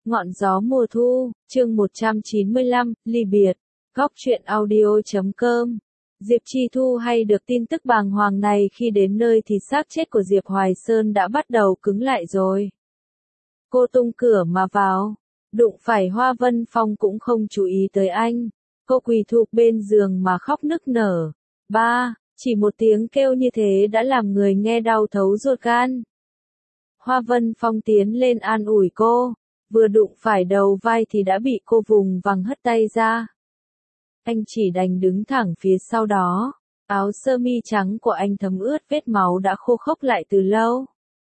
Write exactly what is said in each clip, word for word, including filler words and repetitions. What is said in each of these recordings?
Ngọn gió mùa thu, chương một trăm chín mươi lăm, ly biệt. Góc truyện audio chấm com. Diệp Chi Thu hay được tin tức bàng hoàng này khi đến nơi thì xác chết của Diệp Hoài Sơn đã bắt đầu cứng lại rồi. Cô tung cửa mà vào, đụng phải Hoa Vân Phong cũng không chú ý tới anh. Cô quỳ thụp bên giường mà khóc nức nở. Ba, chỉ một tiếng kêu như thế đã làm người nghe đau thấu ruột gan. Hoa Vân Phong tiến lên an ủi cô. Vừa đụng phải đầu vai thì đã bị cô vùng vằng hất tay ra. Anh chỉ đành đứng thẳng phía sau đó. Áo sơ mi trắng của anh thấm ướt vết máu đã khô khốc lại từ lâu.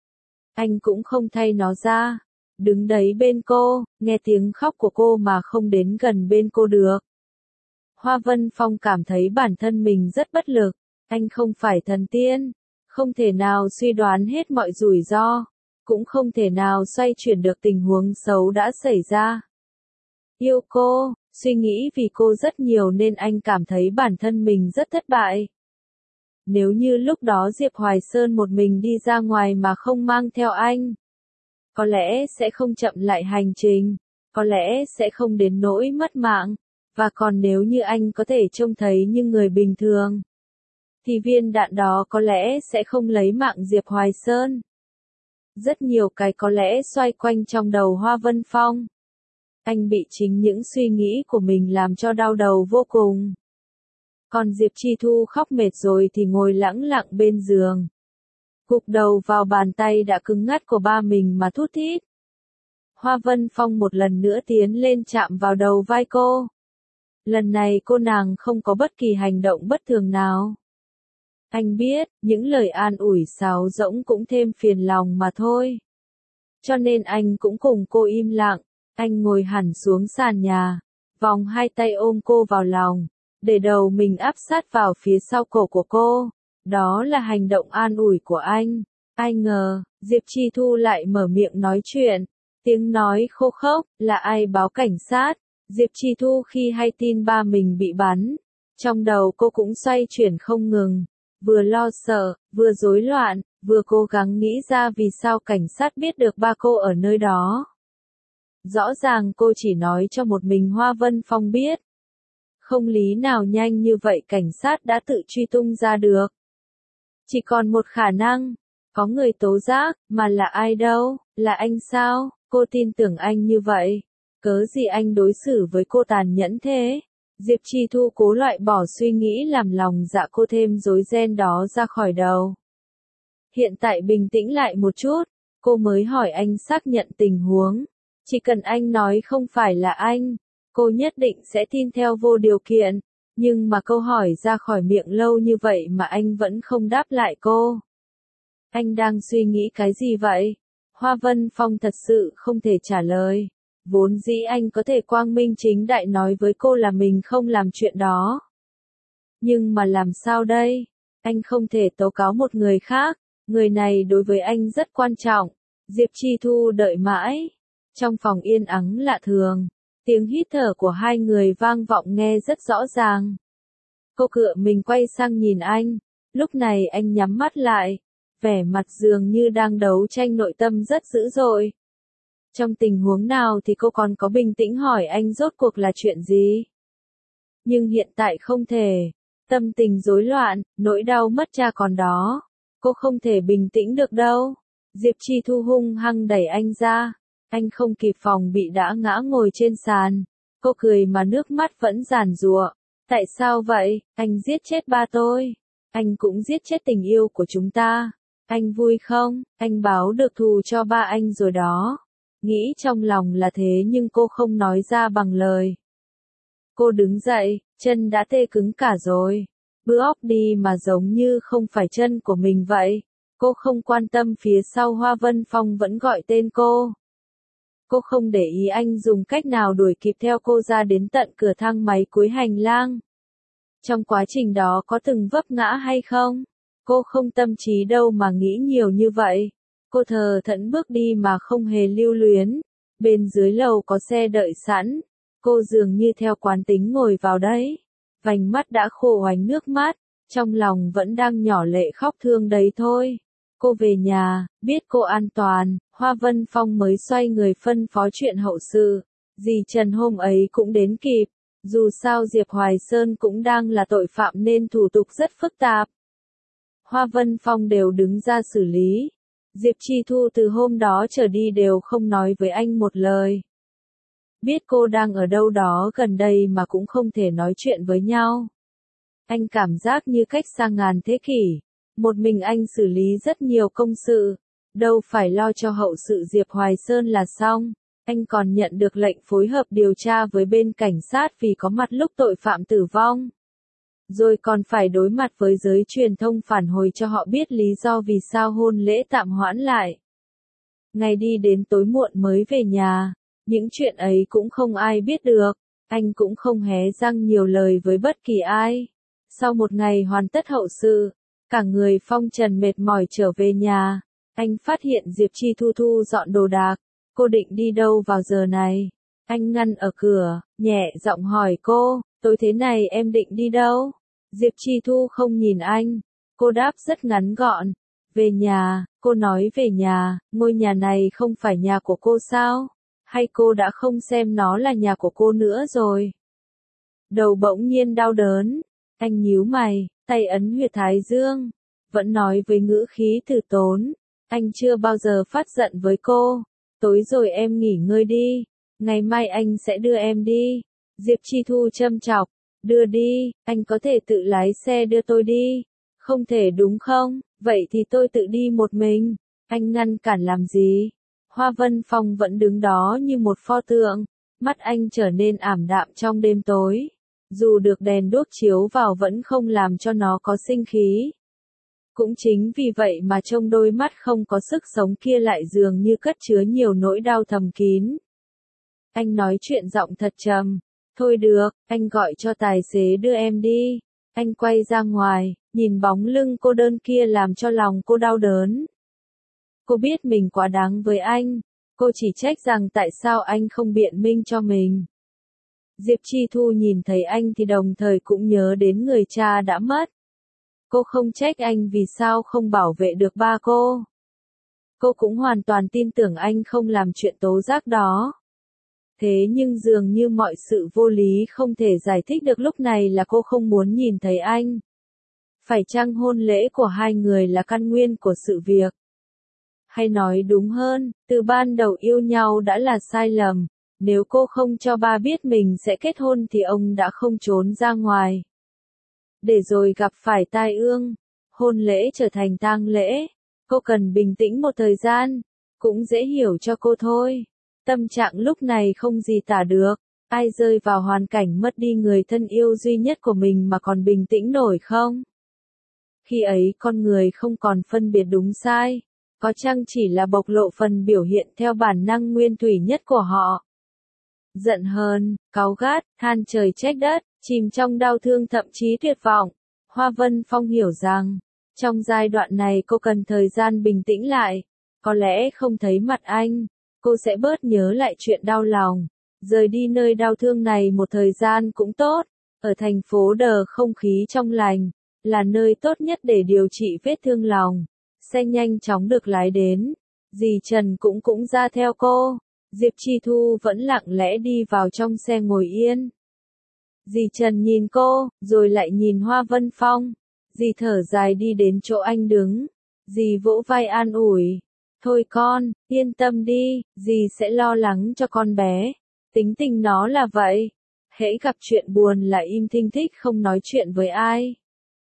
Anh cũng không thay nó ra. Đứng đấy bên cô, nghe tiếng khóc của cô mà không đến gần bên cô được. Hoa Vân Phong cảm thấy bản thân mình rất bất lực. Anh không phải thần tiên. Không thể nào suy đoán hết mọi rủi ro. Cũng không thể nào xoay chuyển được tình huống xấu đã xảy ra. Yêu cô, suy nghĩ vì cô rất nhiều nên anh cảm thấy bản thân mình rất thất bại. Nếu như lúc đó Diệp Hoài Sơn một mình đi ra ngoài mà không mang theo anh, có lẽ sẽ không chậm lại hành trình, có lẽ sẽ không đến nỗi mất mạng, và còn nếu như anh có thể trông thấy như người bình thường, thì viên đạn đó có lẽ sẽ không lấy mạng Diệp Hoài Sơn. Rất nhiều cái có lẽ xoay quanh trong đầu Hoa Vân Phong. Anh bị chính những suy nghĩ của mình làm cho đau đầu vô cùng. Còn Diệp Chi Thu khóc mệt rồi thì ngồi lẳng lặng bên giường. Gục đầu vào bàn tay đã cứng ngắt của ba mình mà thút thít. Hoa Vân Phong một lần nữa tiến lên chạm vào đầu vai cô. Lần này cô nàng không có bất kỳ hành động bất thường nào. Anh biết, những lời an ủi sáo rỗng cũng thêm phiền lòng mà thôi. Cho nên anh cũng cùng cô im lặng, anh ngồi hẳn xuống sàn nhà, vòng hai tay ôm cô vào lòng, để đầu mình áp sát vào phía sau cổ của cô. Đó là hành động an ủi của anh. Ai ngờ, Diệp Chi Thu lại mở miệng nói chuyện, tiếng nói khô khốc, là ai báo cảnh sát. Diệp Chi Thu khi hay tin ba mình bị bắn, trong đầu cô cũng xoay chuyển không ngừng. Vừa lo sợ, vừa rối loạn, vừa cố gắng nghĩ ra vì sao cảnh sát biết được ba cô ở nơi đó. Rõ ràng cô chỉ nói cho một mình Hoa Vân Phong biết. Không lý nào nhanh như vậy cảnh sát đã tự truy tung ra được. Chỉ còn một khả năng, có người tố giác, mà là ai đâu, là anh sao, cô tin tưởng anh như vậy. Cớ gì anh đối xử với cô tàn nhẫn thế? Diệp Chi Thu cố loại bỏ suy nghĩ làm lòng dạ cô thêm rối ren đó ra khỏi đầu. Hiện tại bình tĩnh lại một chút, cô mới hỏi anh xác nhận tình huống. Chỉ cần anh nói không phải là anh, cô nhất định sẽ tin theo vô điều kiện. Nhưng mà câu hỏi ra khỏi miệng lâu như vậy mà anh vẫn không đáp lại cô. Anh đang suy nghĩ cái gì vậy? Hoa Vân Phong thật sự không thể trả lời. Vốn dĩ anh có thể quang minh chính đại nói với cô là mình không làm chuyện đó. Nhưng mà làm sao đây? Anh không thể tố cáo một người khác, người này đối với anh rất quan trọng. Diệp Chi Thu đợi mãi. Trong phòng yên ắng lạ thường, tiếng hít thở của hai người vang vọng nghe rất rõ ràng. Cô cựa mình quay sang nhìn anh, lúc này anh nhắm mắt lại, vẻ mặt dường như đang đấu tranh nội tâm rất dữ dội. Trong tình huống nào thì cô còn có bình tĩnh hỏi anh rốt cuộc là chuyện gì? Nhưng hiện tại không thể. Tâm tình rối loạn, nỗi đau mất cha còn đó. Cô không thể bình tĩnh được đâu. Diệp Chi Thu hung hăng đẩy anh ra. Anh không kịp phòng bị đã ngã ngồi trên sàn. Cô cười mà nước mắt vẫn giàn giụa. Tại sao vậy? Anh giết chết ba tôi. Anh cũng giết chết tình yêu của chúng ta. Anh vui không? Anh báo được thù cho ba anh rồi đó. Nghĩ trong lòng là thế nhưng cô không nói ra bằng lời. Cô đứng dậy, chân đã tê cứng cả rồi. Bước đi mà giống như không phải chân của mình vậy. Cô không quan tâm phía sau Hoa Vân Phong vẫn gọi tên cô. Cô không để ý anh dùng cách nào đuổi kịp theo cô ra đến tận cửa thang máy cuối hành lang. Trong quá trình đó có từng vấp ngã hay không? Cô không tâm trí đâu mà nghĩ nhiều như vậy. Cô thờ thẫn bước đi mà không hề lưu luyến. Bên dưới lầu có xe đợi sẵn. Cô dường như theo quán tính ngồi vào đấy. Vành mắt đã khô hoánh nước mắt. Trong lòng vẫn đang nhỏ lệ khóc thương đấy thôi. Cô về nhà, biết cô an toàn, Hoa Vân Phong mới xoay người phân phó chuyện hậu sự. Dì Trần hôm ấy cũng đến kịp. Dù sao Diệp Hoài Sơn cũng đang là tội phạm nên thủ tục rất phức tạp. Hoa Vân Phong đều đứng ra xử lý. Diệp Chi Thu từ hôm đó trở đi đều không nói với anh một lời. Biết cô đang ở đâu đó gần đây mà cũng không thể nói chuyện với nhau. Anh cảm giác như cách xa ngàn thế kỷ. Một mình anh xử lý rất nhiều công sự. Đâu phải lo cho hậu sự Diệp Hoài Sơn là xong. Anh còn nhận được lệnh phối hợp điều tra với bên cảnh sát vì có mặt lúc tội phạm tử vong. Rồi còn phải đối mặt với giới truyền thông phản hồi cho họ biết lý do vì sao hôn lễ tạm hoãn lại. Ngày đi đến tối muộn mới về nhà. Những chuyện ấy cũng không ai biết được. Anh cũng không hé răng nhiều lời với bất kỳ ai. Sau một ngày hoàn tất hậu sự, cả người phong trần mệt mỏi trở về nhà. Anh phát hiện Diệp Chi Thu thu dọn đồ đạc. Cô định đi đâu vào giờ này? Anh ngăn ở cửa, nhẹ giọng hỏi cô, tối thế này em định đi đâu? Diệp Chi Thu không nhìn anh. Cô đáp rất ngắn gọn. Về nhà, cô nói về nhà, ngôi nhà này không phải nhà của cô sao? Hay cô đã không xem nó là nhà của cô nữa rồi? Đầu bỗng nhiên đau đớn. Anh nhíu mày, tay ấn huyệt thái dương. Vẫn nói với ngữ khí từ tốn. Anh chưa bao giờ phát giận với cô. Tối rồi em nghỉ ngơi đi. Ngày mai anh sẽ đưa em đi. Diệp Chi Thu châm chọc. Đưa đi, anh có thể tự lái xe đưa tôi đi. Không thể đúng không? Vậy thì tôi tự đi một mình. Anh ngăn cản làm gì? Hoa Vân Phong vẫn đứng đó như một pho tượng. Mắt anh trở nên ảm đạm trong đêm tối. Dù được đèn đuốc chiếu vào vẫn không làm cho nó có sinh khí. Cũng chính vì vậy mà trong đôi mắt không có sức sống kia lại dường như cất chứa nhiều nỗi đau thầm kín. Anh nói chuyện giọng thật trầm. Thôi được, anh gọi cho tài xế đưa em đi. Anh quay ra ngoài, nhìn bóng lưng cô đơn kia làm cho lòng cô đau đớn. Cô biết mình quá đáng với anh. Cô chỉ trách rằng tại sao anh không biện minh cho mình. Diệp Chi Thu nhìn thấy anh thì đồng thời cũng nhớ đến người cha đã mất. Cô không trách anh vì sao không bảo vệ được ba cô. Cô cũng hoàn toàn tin tưởng anh không làm chuyện tố giác đó. Thế nhưng dường như mọi sự vô lý không thể giải thích được lúc này là cô không muốn nhìn thấy anh. Phải chăng hôn lễ của hai người là căn nguyên của sự việc? Hay nói đúng hơn, từ ban đầu yêu nhau đã là sai lầm. Nếu cô không cho ba biết mình sẽ kết hôn thì ông đã không trốn ra ngoài. Để rồi gặp phải tai ương, hôn lễ trở thành tang lễ. Cô cần bình tĩnh một thời gian, cũng dễ hiểu cho cô thôi. Tâm trạng lúc này không gì tả được, ai rơi vào hoàn cảnh mất đi người thân yêu duy nhất của mình mà còn bình tĩnh nổi không? Khi ấy con người không còn phân biệt đúng sai, có chăng chỉ là bộc lộ phần biểu hiện theo bản năng nguyên thủy nhất của họ. Giận hờn, cáu gắt, than trời trách đất, chìm trong đau thương thậm chí tuyệt vọng. Hoa Vân Phong hiểu rằng, trong giai đoạn này cô cần thời gian bình tĩnh lại. Có lẽ không thấy mặt anh, cô sẽ bớt nhớ lại chuyện đau lòng. Rời đi nơi đau thương này một thời gian cũng tốt. Ở thành phố đờ không khí trong lành, là nơi tốt nhất để điều trị vết thương lòng. Xe nhanh chóng được lái đến. Dì Trần cũng cũng ra theo cô. Diệp Chi Thu vẫn lặng lẽ đi vào trong xe ngồi yên. Dì Trần nhìn cô, rồi lại nhìn Hoa Vân Phong. Dì thở dài đi đến chỗ anh đứng. Dì vỗ vai an ủi. Thôi con, yên tâm đi, dì sẽ lo lắng cho con bé. Tính tình nó là vậy. Hễ gặp chuyện buồn là im thinh thích không nói chuyện với ai.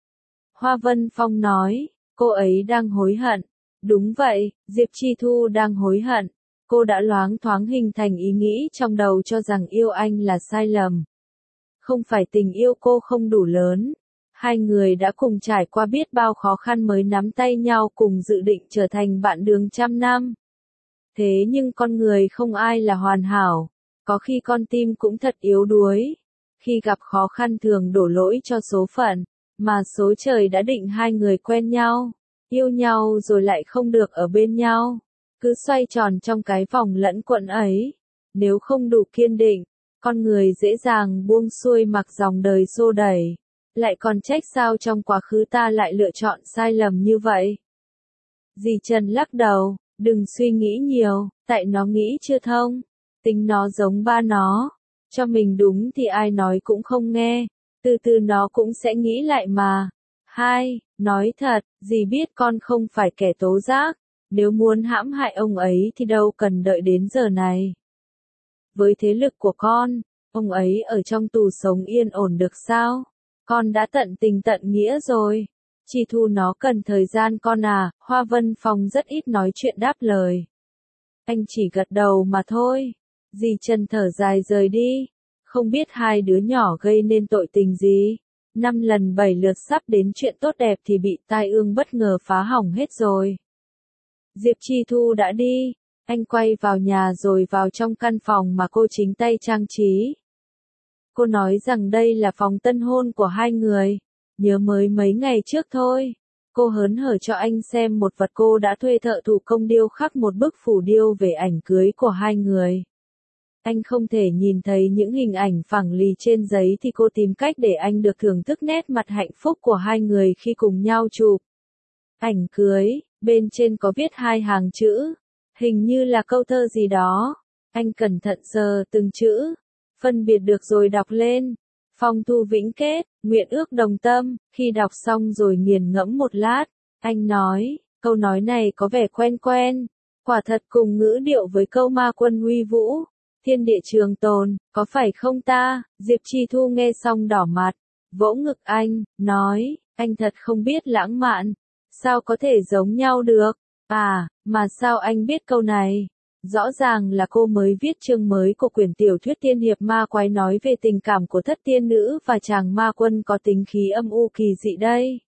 Hoa Vân Phong nói, cô ấy đang hối hận. Đúng vậy, Diệp Chi Thu đang hối hận. Cô đã loáng thoáng hình thành ý nghĩ trong đầu cho rằng yêu anh là sai lầm. Không phải tình yêu cô không đủ lớn. Hai người đã cùng trải qua biết bao khó khăn mới nắm tay nhau cùng dự định trở thành bạn đường trăm năm. Thế nhưng con người không ai là hoàn hảo. Có khi con tim cũng thật yếu đuối. Khi gặp khó khăn thường đổ lỗi cho số phận. Mà số trời đã định hai người quen nhau. Yêu nhau rồi lại không được ở bên nhau. Cứ xoay tròn trong cái vòng lẫn quẩn ấy. Nếu không đủ kiên định, con người dễ dàng buông xuôi mặc dòng đời xô đẩy. Lại còn trách sao trong quá khứ ta lại lựa chọn sai lầm như vậy. Dì Trần lắc đầu, Đừng suy nghĩ nhiều, tại nó nghĩ chưa thông. Tính nó giống ba nó. Cho mình đúng thì ai nói cũng không nghe. Từ từ nó cũng sẽ nghĩ lại mà. Hai, nói thật, dì biết con không phải kẻ tố giác. Nếu muốn hãm hại ông ấy thì đâu cần đợi đến giờ này. Với thế lực của con, ông ấy ở trong tù sống yên ổn được sao? Con đã tận tình tận nghĩa rồi. Chi Thu nó cần thời gian con à, Hoa Vân Phong rất ít nói chuyện đáp lời. Anh chỉ gật đầu mà thôi. Dì Trần thở dài rời đi. Không biết hai đứa nhỏ gây nên tội tình gì. Năm lần bảy lượt sắp đến chuyện tốt đẹp thì bị tai ương bất ngờ phá hỏng hết rồi. Diệp Chi Thu đã đi. Anh quay vào nhà rồi vào trong căn phòng mà cô chính tay trang trí. Cô nói rằng đây là phòng tân hôn của hai người. Nhớ mới mấy ngày trước thôi. Cô hớn hở cho anh xem một vật cô đã thuê thợ thủ công điêu khắc một bức phù điêu về ảnh cưới của hai người. Anh không thể nhìn thấy những hình ảnh phẳng lì trên giấy thì cô tìm cách để anh được thưởng thức nét mặt hạnh phúc của hai người khi cùng nhau chụp ảnh cưới. Bên trên có viết hai hàng chữ. Hình như là câu thơ gì đó. Anh cẩn thận sờ từng chữ. Phân biệt được rồi đọc lên. Phong thu vĩnh kết, nguyện ước đồng tâm. Khi đọc xong rồi nghiền ngẫm một lát, anh nói, câu nói này có vẻ quen quen. Quả thật cùng ngữ điệu với câu ma quân huy vũ. Thiên địa trường tồn, có phải không ta? Diệp Chi Thu nghe xong đỏ mặt, vỗ ngực anh, nói, anh thật không biết lãng mạn. Sao có thể giống nhau được? À, mà sao anh biết câu này? Rõ ràng là cô mới viết chương mới của quyển tiểu thuyết tiên hiệp ma quái nói về tình cảm của thất tiên nữ và chàng ma quân có tính khí âm u kỳ dị đây.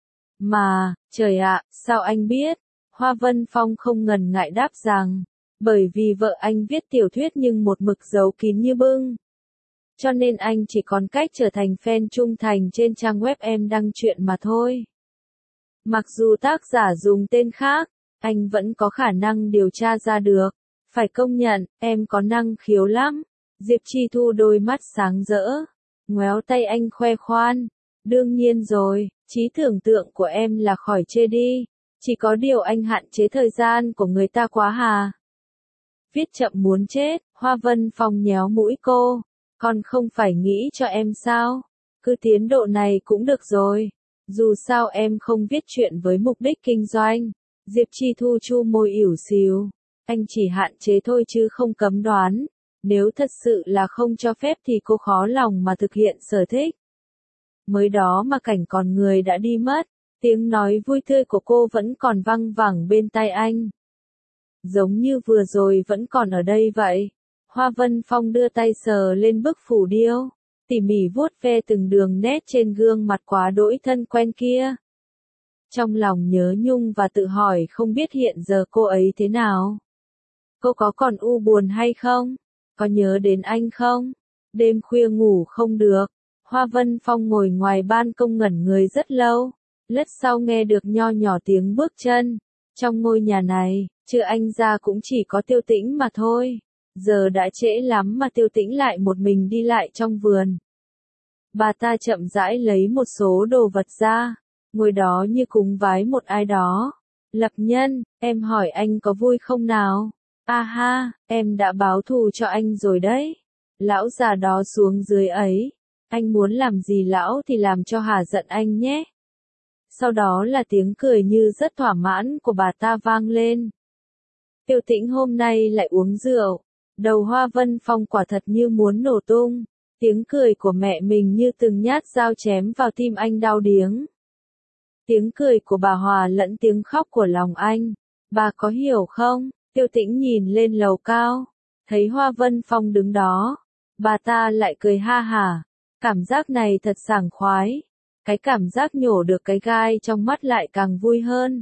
Mà, trời ạ, sao anh biết? Hoa Vân Phong không ngần ngại đáp rằng, bởi vì vợ anh viết tiểu thuyết nhưng một mực giấu kín như bưng. Cho nên anh chỉ còn cách trở thành fan trung thành trên trang web em đăng truyện mà thôi. Mặc dù tác giả dùng tên khác, anh vẫn có khả năng điều tra ra được. Phải công nhận, em có năng khiếu lắm. Diệp Chi Thu đôi mắt sáng rỡ, ngoéo tay anh khoe khoan. Đương nhiên rồi, trí tưởng tượng của em là khỏi chê đi. Chỉ có điều anh hạn chế thời gian của người ta quá hà. Viết chậm muốn chết, Hoa Vân Phong nhéo mũi cô. Con không phải nghĩ cho em sao? Cứ tiến độ này cũng được rồi. Dù sao em không viết chuyện với mục đích kinh doanh. Diệp Chi Thu chu môi ỉu xìu. Anh chỉ hạn chế thôi chứ không cấm đoán. Nếu thật sự là không cho phép thì cô khó lòng mà thực hiện sở thích. Mới đó mà cảnh còn người đã đi mất. Tiếng nói vui tươi của cô vẫn còn văng vẳng bên tai anh. Giống như vừa rồi vẫn còn ở đây vậy. Hoa Vân Phong đưa tay sờ lên bức phù điêu. Tỉ mỉ vuốt ve từng đường nét trên gương mặt quá đỗi thân quen kia. Trong lòng nhớ nhung và tự hỏi không biết hiện giờ cô ấy thế nào. Cô có còn u buồn hay không? Có nhớ đến anh không? Đêm khuya ngủ không được. Hoa Vân Phong ngồi ngoài ban công ngẩn người rất lâu. Lát sau nghe được nho nhỏ tiếng bước chân. Trong ngôi nhà này, trừ anh ra cũng chỉ có Tiêu Tĩnh mà thôi. Giờ đã trễ lắm mà Tiêu Tĩnh lại một mình đi lại trong vườn. Bà ta chậm rãi lấy một số đồ vật ra. Ngồi đó như cúng vái một ai đó. Lập Nhân, em hỏi anh có vui không nào? A ha, em đã báo thù cho anh rồi đấy. Lão già đó xuống dưới ấy. Anh muốn làm gì lão thì làm cho hả giận anh nhé. Sau đó là tiếng cười như rất thỏa mãn của bà ta vang lên. Tiêu Tĩnh hôm nay lại uống rượu. Đầu Hoa Vân Phong quả thật như muốn nổ tung. Tiếng cười của mẹ mình như từng nhát dao chém vào tim anh đau điếng. Tiếng cười của bà hòa lẫn tiếng khóc của lòng anh. Bà có hiểu không? Tiêu Tĩnh nhìn lên lầu cao. Thấy Hoa Vân Phong đứng đó. Bà ta lại cười ha hả. Cảm giác này thật sảng khoái. Cái cảm giác nhổ được cái gai trong mắt lại càng vui hơn.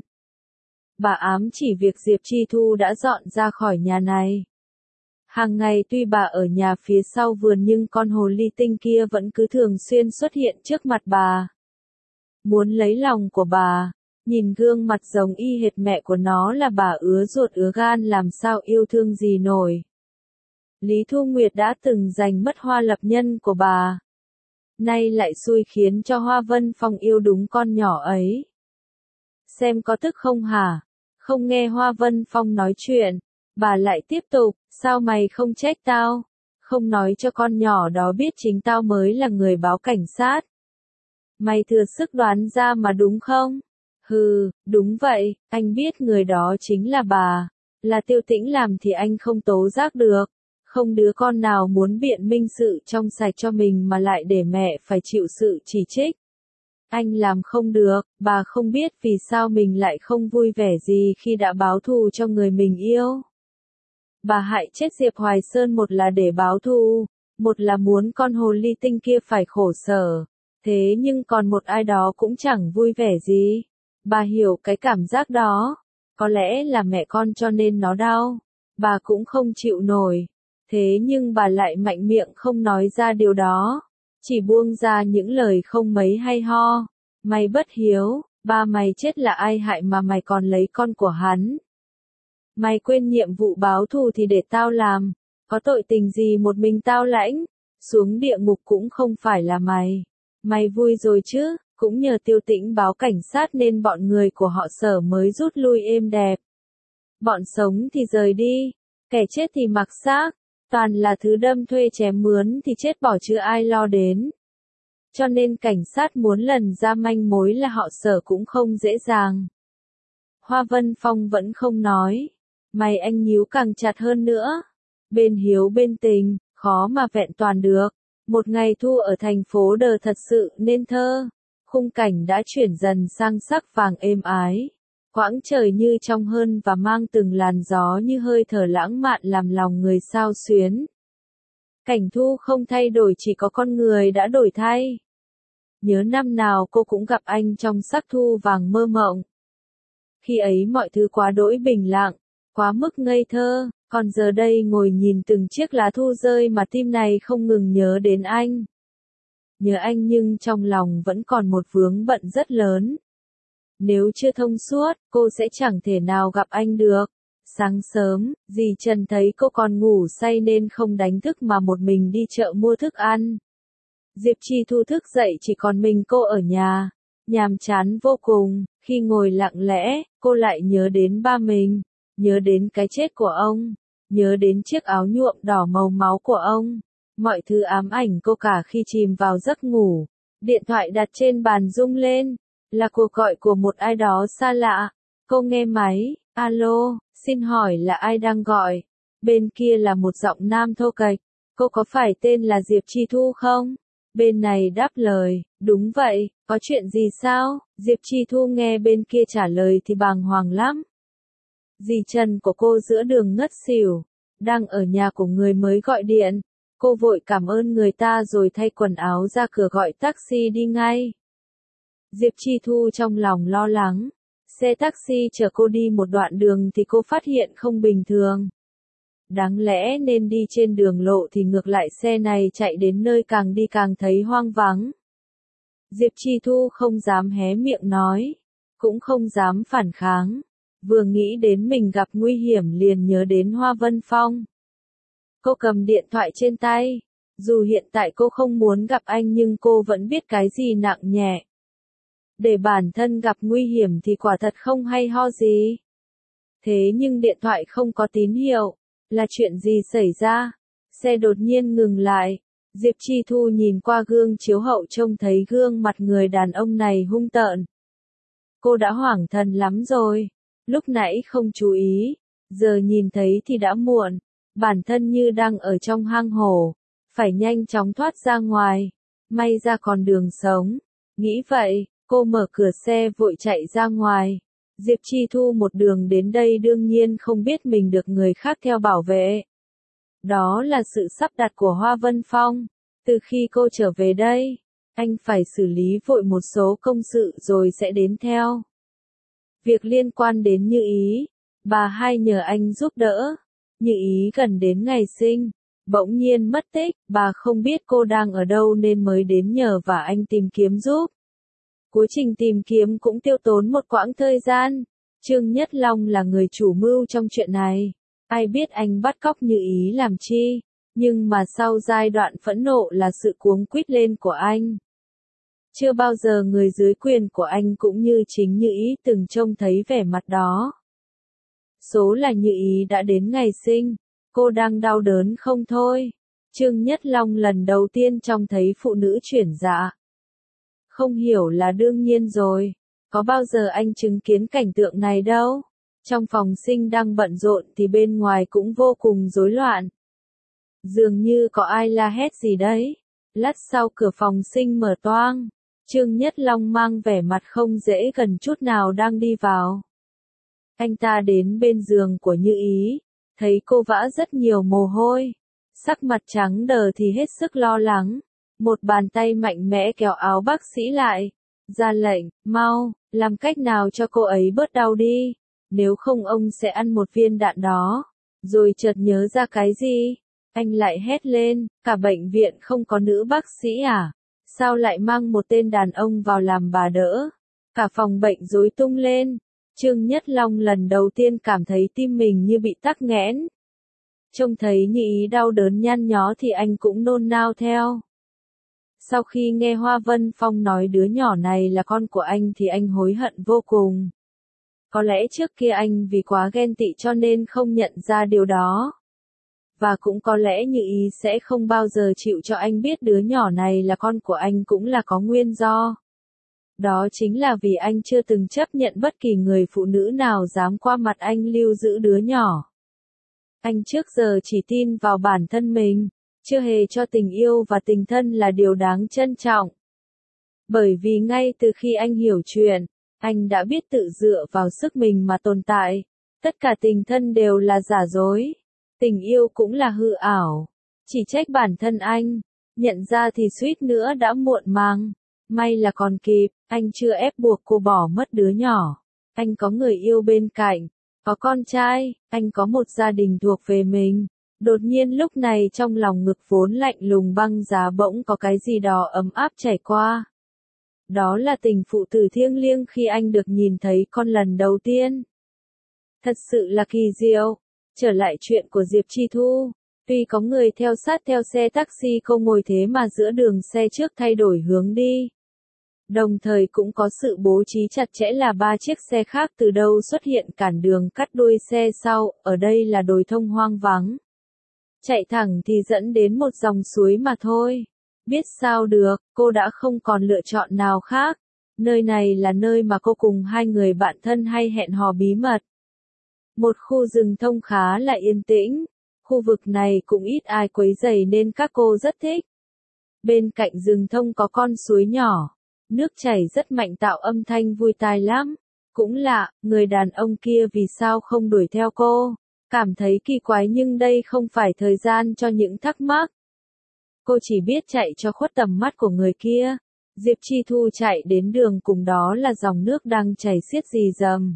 Bà ám chỉ việc Diệp Chi Thu đã dọn ra khỏi nhà này. Hàng ngày tuy bà ở nhà phía sau vườn nhưng con hồ ly tinh kia vẫn cứ thường xuyên xuất hiện trước mặt bà. Muốn lấy lòng của bà, nhìn gương mặt giống y hệt mẹ của nó là bà ứa ruột ứa gan làm sao yêu thương gì nổi. Lý Thu Nguyệt đã từng giành mất Hoa Lập Nhân của bà. Nay lại xui khiến cho Hoa Vân Phong yêu đúng con nhỏ ấy. Xem có tức không hả? Không nghe Hoa Vân Phong nói chuyện, bà lại tiếp tục, sao mày không trách tao? Không nói cho con nhỏ đó biết chính tao mới là người báo cảnh sát. Mày thừa sức đoán ra mà đúng không? Hừ, đúng vậy, anh biết người đó chính là bà. Là Tiêu Tĩnh làm thì anh không tố giác được. Không đứa con nào muốn biện minh sự trong sạch cho mình mà lại để mẹ phải chịu sự chỉ trích. Anh làm không được, bà không biết vì sao mình lại không vui vẻ gì khi đã báo thù cho người mình yêu. Bà hại chết Diệp Hoài Sơn một là để báo thù, một là muốn con hồ ly tinh kia phải khổ sở. Thế nhưng còn một ai đó cũng chẳng vui vẻ gì. Bà hiểu cái cảm giác đó. Có lẽ là mẹ con cho nên nó đau. Bà cũng không chịu nổi. Thế nhưng bà lại mạnh miệng không nói ra điều đó. Chỉ buông ra những lời không mấy hay ho. Mày bất hiếu, ba mày chết là ai hại mà mày còn lấy con của hắn. Mày quên nhiệm vụ báo thù thì để tao làm. Có tội tình gì một mình tao lãnh. Xuống địa ngục cũng không phải là mày. Mày vui rồi chứ, cũng nhờ Tiêu Tĩnh báo cảnh sát nên bọn người của họ Sở mới rút lui êm đẹp. Bọn sống thì rời đi, kẻ chết thì mặc xác, toàn là thứ đâm thuê chém mướn thì chết bỏ chứ ai lo đến. Cho nên cảnh sát muốn lần ra manh mối là họ Sở cũng không dễ dàng. Hoa Vân Phong vẫn không nói, mày anh nhíu càng chặt hơn nữa. Bên hiếu bên tình, khó mà vẹn toàn được. Một ngày thu ở thành phố Đờ thật sự nên thơ. Khung cảnh đã chuyển dần sang sắc vàng êm ái. Quãng trời như trong hơn và mang từng làn gió như hơi thở lãng mạn làm lòng người xao xuyến. Cảnh thu không thay đổi, chỉ có con người đã đổi thay. Nhớ năm nào cô cũng gặp anh trong sắc thu vàng mơ mộng. Khi ấy mọi thứ quá đỗi bình lặng, quá mức ngây thơ. Còn giờ đây ngồi nhìn từng chiếc lá thu rơi mà tim này không ngừng nhớ đến anh. Nhớ anh nhưng trong lòng vẫn còn một vướng bận rất lớn. Nếu chưa thông suốt, cô sẽ chẳng thể nào gặp anh được. Sáng sớm, dì Trần thấy cô còn ngủ say nên không đánh thức mà một mình đi chợ mua thức ăn. Diệp Chi Thu thức dậy chỉ còn mình cô ở nhà. Nhàm chán vô cùng, khi ngồi lặng lẽ, cô lại nhớ đến ba mình. Nhớ đến cái chết của ông. Nhớ đến chiếc áo nhuộm đỏ màu máu của ông. Mọi thứ ám ảnh cô cả khi chìm vào giấc ngủ. Điện thoại đặt trên bàn rung lên. Là cuộc gọi của một ai đó xa lạ. Cô nghe máy. Alo, xin hỏi là ai đang gọi? Bên kia là một giọng nam thô kệch. Cô có phải tên là Diệp Chi Thu không? Bên này đáp lời. Đúng vậy, có chuyện gì sao? Diệp Chi Thu nghe bên kia trả lời thì bàng hoàng lắm. Dì Trần của cô giữa đường ngất xỉu, đang ở nhà của người mới gọi điện. Cô vội cảm ơn người ta rồi thay quần áo ra cửa gọi taxi đi ngay. Diệp Chi Thu trong lòng lo lắng. Xe taxi chở cô đi một đoạn đường thì cô phát hiện không bình thường. Đáng lẽ nên đi trên đường lộ thì ngược lại xe này chạy đến nơi càng đi càng thấy hoang vắng. Diệp Chi Thu không dám hé miệng nói, cũng không dám phản kháng. Vừa nghĩ đến mình gặp nguy hiểm liền nhớ đến Hoa Vân Phong. Cô cầm điện thoại trên tay. Dù hiện tại cô không muốn gặp anh nhưng cô vẫn biết cái gì nặng nhẹ. Để bản thân gặp nguy hiểm thì quả thật không hay ho gì. Thế nhưng điện thoại không có tín hiệu. Là chuyện gì xảy ra? Xe đột nhiên ngừng lại. Diệp Chi Thu nhìn qua gương chiếu hậu trông thấy gương mặt người đàn ông này hung tợn. Cô đã hoảng thần lắm rồi. Lúc nãy không chú ý, giờ nhìn thấy thì đã muộn, bản thân như đang ở trong hang hổ, phải nhanh chóng thoát ra ngoài, may ra còn đường sống. Nghĩ vậy, cô mở cửa xe vội chạy ra ngoài. Diệp Chi Thu một đường đến đây đương nhiên không biết mình được người khác theo bảo vệ. Đó là sự sắp đặt của Hoa Vân Phong. Từ khi cô trở về đây, anh phải xử lý vội một số công sự rồi sẽ đến theo. Việc liên quan đến Như Ý, bà hai nhờ anh giúp đỡ. Như Ý gần đến ngày sinh, bỗng nhiên mất tích, bà không biết cô đang ở đâu nên mới đến nhờ và anh tìm kiếm giúp. Quá trình tìm kiếm cũng tiêu tốn một quãng thời gian. Trương Nhất Long là người chủ mưu trong chuyện này. Ai biết anh bắt cóc Như Ý làm chi, nhưng mà sau giai đoạn phẫn nộ là sự cuống quýt lên của anh. Chưa bao giờ người dưới quyền của anh cũng như chính Như Ý từng trông thấy vẻ mặt đó. Số là Như Ý đã đến ngày sinh, cô đang đau đớn không thôi. Trương Nhất Long lần đầu tiên trông thấy phụ nữ chuyển dạ. Không hiểu là đương nhiên rồi, có bao giờ anh chứng kiến cảnh tượng này đâu. Trong phòng sinh đang bận rộn thì bên ngoài cũng vô cùng rối loạn. Dường như có ai la hét gì đấy. Lát sau cửa phòng sinh mở toang. Trương Nhất Long mang vẻ mặt không dễ gần chút nào đang đi vào. Anh ta đến bên giường của Như Ý, thấy cô vã rất nhiều mồ hôi. Sắc mặt trắng đờ thì hết sức lo lắng. Một bàn tay mạnh mẽ kéo áo bác sĩ lại. Ra lệnh, mau, làm cách nào cho cô ấy bớt đau đi. Nếu không ông sẽ ăn một viên đạn đó. Rồi chợt nhớ ra cái gì? Anh lại hét lên, cả bệnh viện không có nữ bác sĩ à? Sao lại mang một tên đàn ông vào làm bà đỡ? Cả phòng bệnh rối tung lên. Trương Nhất Long lần đầu tiên cảm thấy tim mình như bị tắc nghẽn. Trông thấy Như Ý đau đớn nhăn nhó thì anh cũng nôn nao theo. Sau khi nghe Hoa Vân Phong nói đứa nhỏ này là con của anh thì anh hối hận vô cùng. Có lẽ trước kia anh vì quá ghen tị cho nên không nhận ra điều đó. Và cũng có lẽ Như Ý sẽ không bao giờ chịu cho anh biết đứa nhỏ này là con của anh cũng là có nguyên do. Đó chính là vì anh chưa từng chấp nhận bất kỳ người phụ nữ nào dám qua mặt anh lưu giữ đứa nhỏ. Anh trước giờ chỉ tin vào bản thân mình, chưa hề cho tình yêu và tình thân là điều đáng trân trọng. Bởi vì ngay từ khi anh hiểu chuyện, anh đã biết tự dựa vào sức mình mà tồn tại. Tất cả tình thân đều là giả dối. Tình yêu cũng là hư ảo. Chỉ trách bản thân anh. Nhận ra thì suýt nữa đã muộn màng. May là còn kịp, anh chưa ép buộc cô bỏ mất đứa nhỏ. Anh có người yêu bên cạnh, có con trai, anh có một gia đình thuộc về mình. Đột nhiên lúc này trong lòng ngực vốn lạnh lùng băng giá bỗng có cái gì đó ấm áp chảy qua. Đó là tình phụ tử thiêng liêng khi anh được nhìn thấy con lần đầu tiên. Thật sự là kỳ diệu. Trở lại chuyện của Diệp Chi Thu. Tuy có người theo sát theo xe taxi cô ngồi thế mà giữa đường xe trước thay đổi hướng đi. Đồng thời cũng có sự bố trí chặt chẽ là ba chiếc xe khác từ đâu xuất hiện cản đường cắt đuôi xe sau, ở đây là đồi thông hoang vắng. Chạy thẳng thì dẫn đến một dòng suối mà thôi. Biết sao được, cô đã không còn lựa chọn nào khác. Nơi này là nơi mà cô cùng hai người bạn thân hay hẹn hò bí mật. Một khu rừng thông khá là yên tĩnh. Khu vực này cũng ít ai quấy rầy nên các cô rất thích. Bên cạnh rừng thông có con suối nhỏ. Nước chảy rất mạnh tạo âm thanh vui tai lắm. Cũng lạ, người đàn ông kia vì sao không đuổi theo cô. Cảm thấy kỳ quái nhưng đây không phải thời gian cho những thắc mắc. Cô chỉ biết chạy cho khuất tầm mắt của người kia. Diệp Chi Thu chạy đến đường cùng đó là dòng nước đang chảy xiết rì rầm.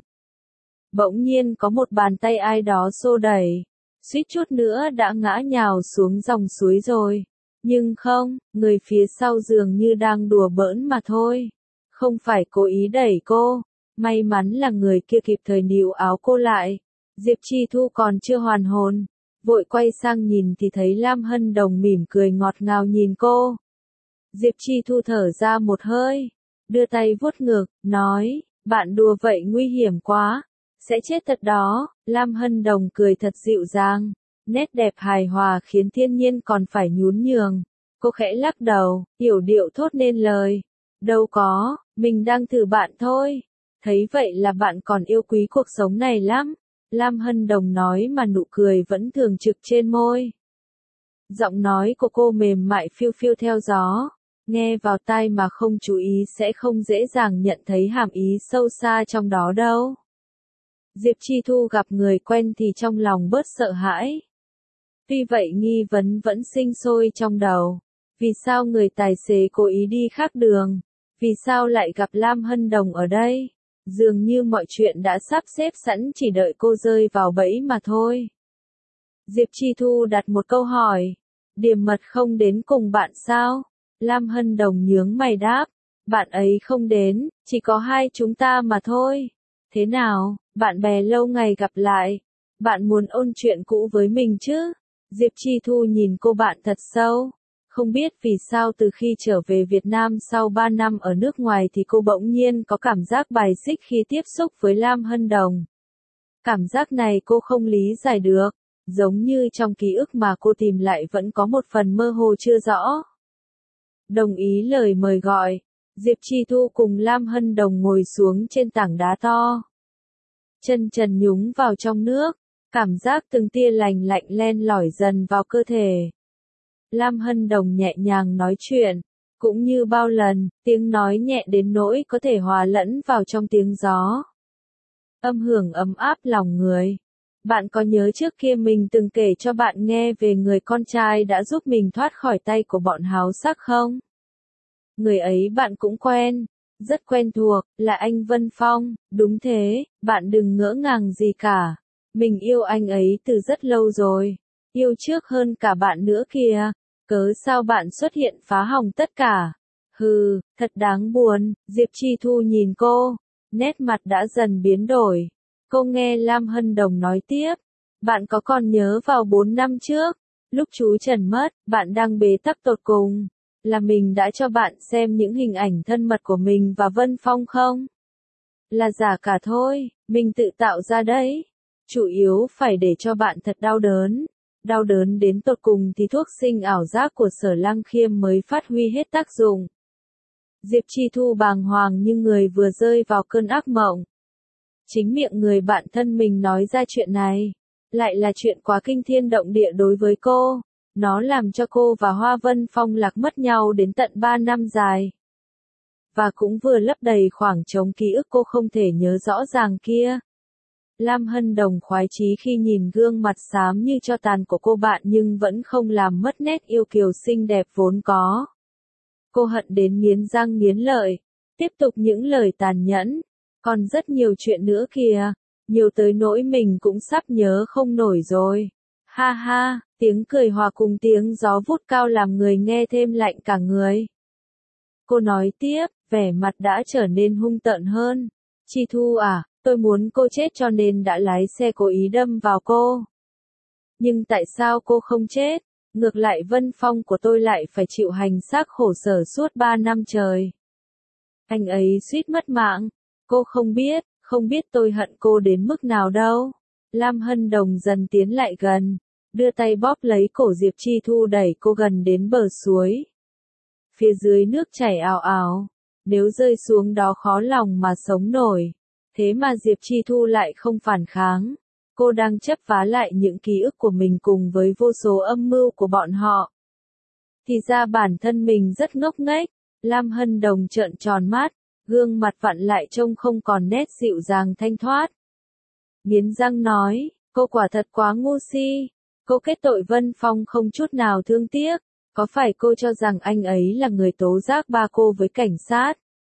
Bỗng nhiên có một bàn tay ai đó xô đẩy. Suýt chút nữa đã ngã nhào xuống dòng suối rồi. Nhưng không, người phía sau dường như đang đùa bỡn mà thôi. Không phải cố ý đẩy cô. May mắn là người kia kịp thời níu áo cô lại. Diệp Chi Thu còn chưa hoàn hồn. Vội quay sang nhìn thì thấy Lam Hân Đồng mỉm cười ngọt ngào nhìn cô. Diệp Chi Thu thở ra một hơi. Đưa tay vuốt ngực, nói, bạn đùa vậy nguy hiểm quá. Sẽ chết thật đó. Lam Hân Đồng cười thật dịu dàng. Nét đẹp hài hòa khiến thiên nhiên còn phải nhún nhường. Cô khẽ lắc đầu, yểu điệu thốt nên lời. Đâu có, mình đang thử bạn thôi. Thấy vậy là bạn còn yêu quý cuộc sống này lắm. Lam Hân Đồng nói mà nụ cười vẫn thường trực trên môi. Giọng nói của cô mềm mại phiêu phiêu theo gió. Nghe vào tai mà không chú ý sẽ không dễ dàng nhận thấy hàm ý sâu xa trong đó đâu. Diệp Chi Thu gặp người quen thì trong lòng bớt sợ hãi. Tuy vậy nghi vấn vẫn sinh sôi trong đầu. Vì sao người tài xế cố ý đi khác đường? Vì sao lại gặp Lam Hân Đồng ở đây? Dường như mọi chuyện đã sắp xếp sẵn chỉ đợi cô rơi vào bẫy mà thôi. Diệp Chi Thu đặt một câu hỏi. Điềm Mật không đến cùng bạn sao? Lam Hân Đồng nhướng mày đáp. Bạn ấy không đến, chỉ có hai chúng ta mà thôi. Thế nào, bạn bè lâu ngày gặp lại. Bạn muốn ôn chuyện cũ với mình chứ? Diệp Chi Thu nhìn cô bạn thật sâu. Không biết vì sao từ khi trở về Việt Nam sau ba năm ở nước ngoài thì cô bỗng nhiên có cảm giác bài xích khi tiếp xúc với Lam Hân Đồng. Cảm giác này cô không lý giải được, giống như trong ký ức mà cô tìm lại vẫn có một phần mơ hồ chưa rõ. Đồng ý lời mời gọi, Diệp Chi Thu cùng Lam Hân Đồng ngồi xuống trên tảng đá to. Chân trần nhúng vào trong nước, cảm giác từng tia lành lạnh len lỏi dần vào cơ thể. Lam Hân Đồng nhẹ nhàng nói chuyện, cũng như bao lần, tiếng nói nhẹ đến nỗi có thể hòa lẫn vào trong tiếng gió. Âm hưởng ấm áp lòng người. Bạn có nhớ trước kia mình từng kể cho bạn nghe về người con trai đã giúp mình thoát khỏi tay của bọn háo sắc không? Người ấy bạn cũng quen, rất quen thuộc, là anh Vân Phong, đúng thế, bạn đừng ngỡ ngàng gì cả. Mình yêu anh ấy từ rất lâu rồi, yêu trước hơn cả bạn nữa kìa, cớ sao bạn xuất hiện phá hỏng tất cả? Hừ, thật đáng buồn, Diệp Chi Thu nhìn cô, nét mặt đã dần biến đổi. Cô nghe Lam Hân Đồng nói tiếp, bạn có còn nhớ vào bốn năm trước, lúc chú Trần mất, bạn đang bế tắc tột cùng, là mình đã cho bạn xem những hình ảnh thân mật của mình và Vân Phong không? Là giả cả thôi, mình tự tạo ra đấy. Chủ yếu phải để cho bạn thật đau đớn. Đau đớn đến tột cùng thì thuốc sinh ảo giác của Sở Lăng Khiêm mới phát huy hết tác dụng. Diệp Chi Thu bàng hoàng như người vừa rơi vào cơn ác mộng. Chính miệng người bạn thân mình nói ra chuyện này, lại là chuyện quá kinh thiên động địa đối với cô. Nó làm cho cô và Hoa Vân Phong lạc mất nhau đến tận ba năm dài. Và cũng vừa lấp đầy khoảng trống ký ức cô không thể nhớ rõ ràng kia. Lam Hân Đồng khoái chí khi nhìn gương mặt xám như tro tàn của cô bạn nhưng vẫn không làm mất nét yêu kiều xinh đẹp vốn có. Cô hận đến nghiến răng nghiến lợi, tiếp tục những lời tàn nhẫn, còn rất nhiều chuyện nữa kìa, nhiều tới nỗi mình cũng sắp nhớ không nổi rồi. Ha ha, tiếng cười hòa cùng tiếng gió vút cao làm người nghe thêm lạnh cả người. Cô nói tiếp, vẻ mặt đã trở nên hung tợn hơn. Chi Thu à, tôi muốn cô chết cho nên đã lái xe cố ý đâm vào cô. Nhưng tại sao cô không chết? Ngược lại Vân Phong của tôi lại phải chịu hành xác khổ sở suốt ba năm trời. Anh ấy suýt mất mạng. Cô không biết, không biết tôi hận cô đến mức nào đâu. Lam Hân Đồng dần tiến lại gần, đưa tay bóp lấy cổ Diệp Chi Thu đẩy cô gần đến bờ suối. Phía dưới nước chảy ào ào, nếu rơi xuống đó khó lòng mà sống nổi. Thế mà Diệp Chi Thu lại không phản kháng. Cô đang chấp vá lại những ký ức của mình cùng với vô số âm mưu của bọn họ. Thì ra bản thân mình rất ngốc nghếch. Lam Hân Đồng trợn tròn mắt, gương mặt vặn lại trông không còn nét dịu dàng thanh thoát. Nghiến răng nói, cô quả thật quá ngu si. Cô kết tội Vân Phong không chút nào thương tiếc. Có phải cô cho rằng anh ấy là người tố giác ba cô với cảnh sát?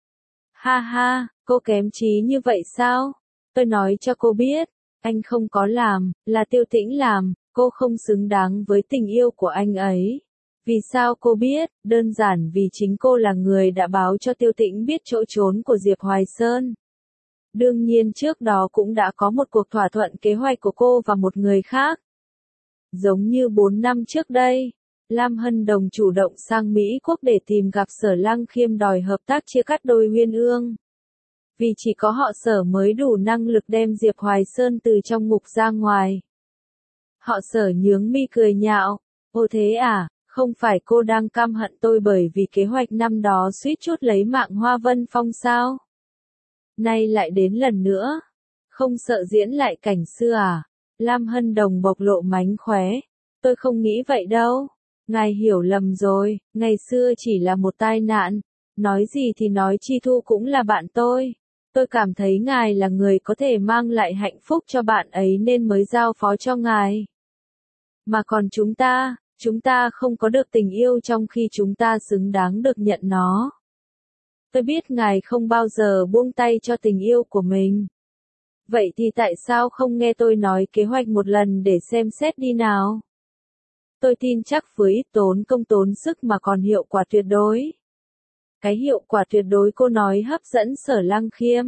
Ha ha, cô kém trí như vậy sao? Tôi nói cho cô biết, anh không có làm, là Tiêu Tĩnh làm, cô không xứng đáng với tình yêu của anh ấy. Vì sao cô biết? Đơn giản vì chính cô là người đã báo cho Tiêu Tĩnh biết chỗ trốn của Diệp Hoài Sơn. Đương nhiên trước đó cũng đã có một cuộc thỏa thuận kế hoạch của cô và một người khác. Giống như bốn năm trước đây, Lam Hân Đồng chủ động sang Mỹ Quốc để tìm gặp Sở Lăng Khiêm đòi hợp tác chia cắt đôi Uyên Ương. Vì chỉ có họ Sở mới đủ năng lực đem Diệp Hoài Sơn từ trong ngục ra ngoài. Họ Sở nhướng mi cười nhạo, ô thế à, không phải cô đang căm hận tôi bởi vì kế hoạch năm đó suýt chút lấy mạng Hoa Vân Phong sao? Nay lại đến lần nữa, không sợ diễn lại cảnh xưa à? Lam Hân Đồng bộc lộ mánh khóe, tôi không nghĩ vậy đâu. Ngài hiểu lầm rồi, ngày xưa chỉ là một tai nạn, nói gì thì nói Chi Thu cũng là bạn tôi. Tôi cảm thấy ngài là người có thể mang lại hạnh phúc cho bạn ấy nên mới giao phó cho ngài. Mà còn chúng ta, chúng ta không có được tình yêu trong khi chúng ta xứng đáng được nhận nó. Tôi biết ngài không bao giờ buông tay cho tình yêu của mình. Vậy thì tại sao không nghe tôi nói kế hoạch một lần để xem xét đi nào? Tôi tin chắc với ít tốn công tốn sức mà còn hiệu quả tuyệt đối. Cái hiệu quả tuyệt đối cô nói hấp dẫn Sở Lăng Khiêm.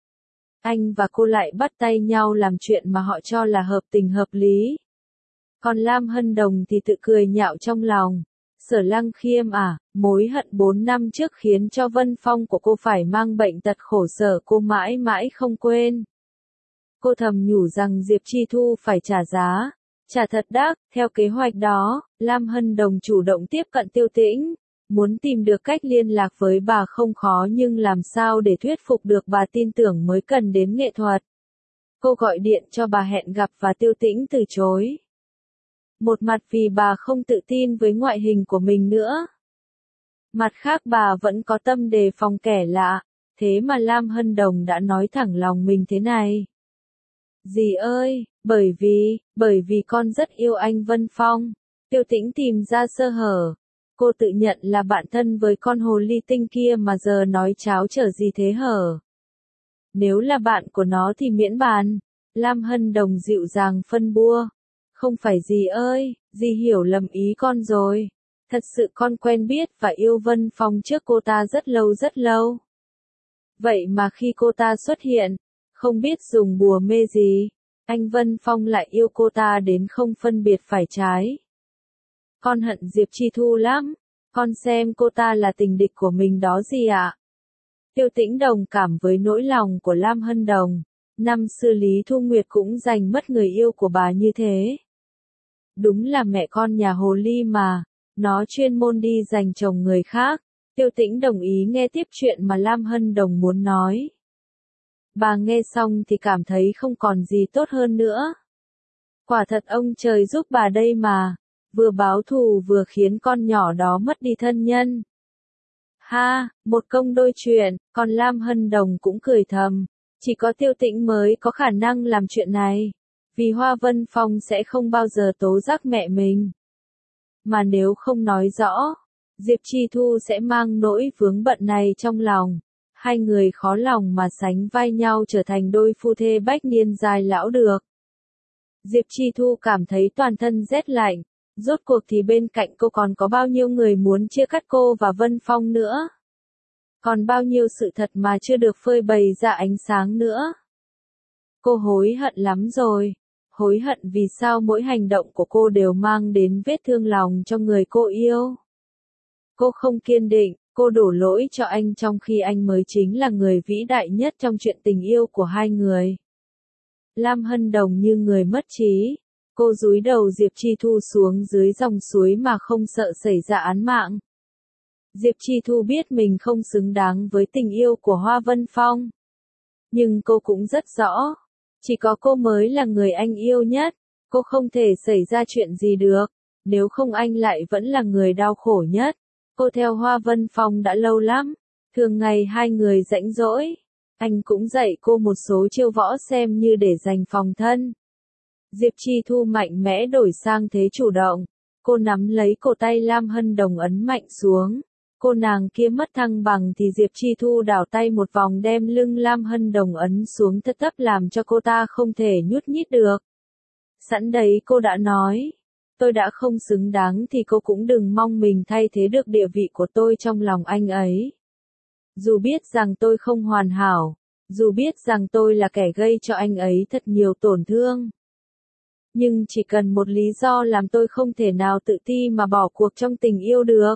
Anh và cô lại bắt tay nhau làm chuyện mà họ cho là hợp tình hợp lý. Còn Lam Hân Đồng thì tự cười nhạo trong lòng. Sở Lăng Khiêm à, mối hận bốn năm trước khiến cho Vân Phong của cô phải mang bệnh tật khổ sở cô mãi mãi không quên. Cô thầm nhủ rằng Diệp Chi Thu phải trả giá. Trả thật đắt, theo kế hoạch đó, Lam Hân Đồng chủ động tiếp cận Tiêu Tĩnh. Muốn tìm được cách liên lạc với bà không khó nhưng làm sao để thuyết phục được bà tin tưởng mới cần đến nghệ thuật. Cô gọi điện cho bà hẹn gặp và Tiêu Tĩnh từ chối. Một mặt vì bà không tự tin với ngoại hình của mình nữa. Mặt khác bà vẫn có tâm đề phòng kẻ lạ, thế mà Lam Hân Đồng đã nói thẳng lòng mình thế này. Dì ơi, bởi vì, bởi vì con rất yêu anh Vân Phong. Tiêu Tĩnh tìm ra sơ hở. Cô tự nhận là bạn thân với con hồ ly tinh kia mà giờ nói cháo trở gì thế hở. Nếu là bạn của nó thì miễn bàn. Lam Hân Đồng dịu dàng phân bua. Không phải dì ơi, dì hiểu lầm ý con rồi. Thật sự con quen biết và yêu Vân Phong trước cô ta rất lâu rất lâu. Vậy mà khi cô ta xuất hiện, không biết dùng bùa mê gì, anh Vân Phong lại yêu cô ta đến không phân biệt phải trái. Con hận Diệp Chi Thu lắm, con xem cô ta là tình địch của mình đó gì ạ? Tiêu Tĩnh đồng cảm với nỗi lòng của Lam Hân Đồng, năm xưa Lý Thu Nguyệt cũng giành mất người yêu của bà như thế. Đúng là mẹ con nhà hồ ly mà, nó chuyên môn đi giành chồng người khác. Tiêu Tĩnh đồng ý nghe tiếp chuyện mà Lam Hân Đồng muốn nói. Bà nghe xong thì cảm thấy không còn gì tốt hơn nữa. Quả thật ông trời giúp bà đây mà, vừa báo thù vừa khiến con nhỏ đó mất đi thân nhân. Ha, một công đôi chuyện, còn Lam Hân Đồng cũng cười thầm, chỉ có Tiêu Tĩnh mới có khả năng làm chuyện này, vì Hoa Vân Phong sẽ không bao giờ tố giác mẹ mình. Mà nếu không nói rõ, Diệp Chi Thu sẽ mang nỗi vướng bận này trong lòng. Hai người khó lòng mà sánh vai nhau trở thành đôi phu thê bách niên dài lão được. Diệp Chi Thu cảm thấy toàn thân rét lạnh, rốt cuộc thì bên cạnh cô còn có bao nhiêu người muốn chia cắt cô và Vân Phong nữa. Còn bao nhiêu sự thật mà chưa được phơi bày ra ánh sáng nữa. Cô hối hận lắm rồi, hối hận vì sao mỗi hành động của cô đều mang đến vết thương lòng cho người cô yêu. Cô không kiên định. Cô đổ lỗi cho anh trong khi anh mới chính là người vĩ đại nhất trong chuyện tình yêu của hai người. Lam Hân Đồng như người mất trí. Cô dúi đầu Diệp Chi Thu xuống dưới dòng suối mà không sợ xảy ra án mạng. Diệp Chi Thu biết mình không xứng đáng với tình yêu của Hoa Vân Phong. Nhưng cô cũng rất rõ. Chỉ có cô mới là người anh yêu nhất. Cô không thể xảy ra chuyện gì được. Nếu không anh lại vẫn là người đau khổ nhất. Cô theo Hoa Vân Phong đã lâu lắm, thường ngày hai người rảnh rỗi, anh cũng dạy cô một số chiêu võ xem như để giành phòng thân. Diệp Chi Thu mạnh mẽ đổi sang thế chủ động, cô nắm lấy cổ tay Lam Hân Đồng ấn mạnh xuống, cô nàng kia mất thăng bằng thì Diệp Chi Thu đảo tay một vòng đem lưng Lam Hân Đồng ấn xuống thất thấp làm cho cô ta không thể nhúc nhích được. Sẵn đấy cô đã nói. Tôi đã không xứng đáng thì cô cũng đừng mong mình thay thế được địa vị của tôi trong lòng anh ấy. Dù biết rằng tôi không hoàn hảo, dù biết rằng tôi là kẻ gây cho anh ấy thật nhiều tổn thương. Nhưng chỉ cần một lý do làm tôi không thể nào tự ti mà bỏ cuộc trong tình yêu được.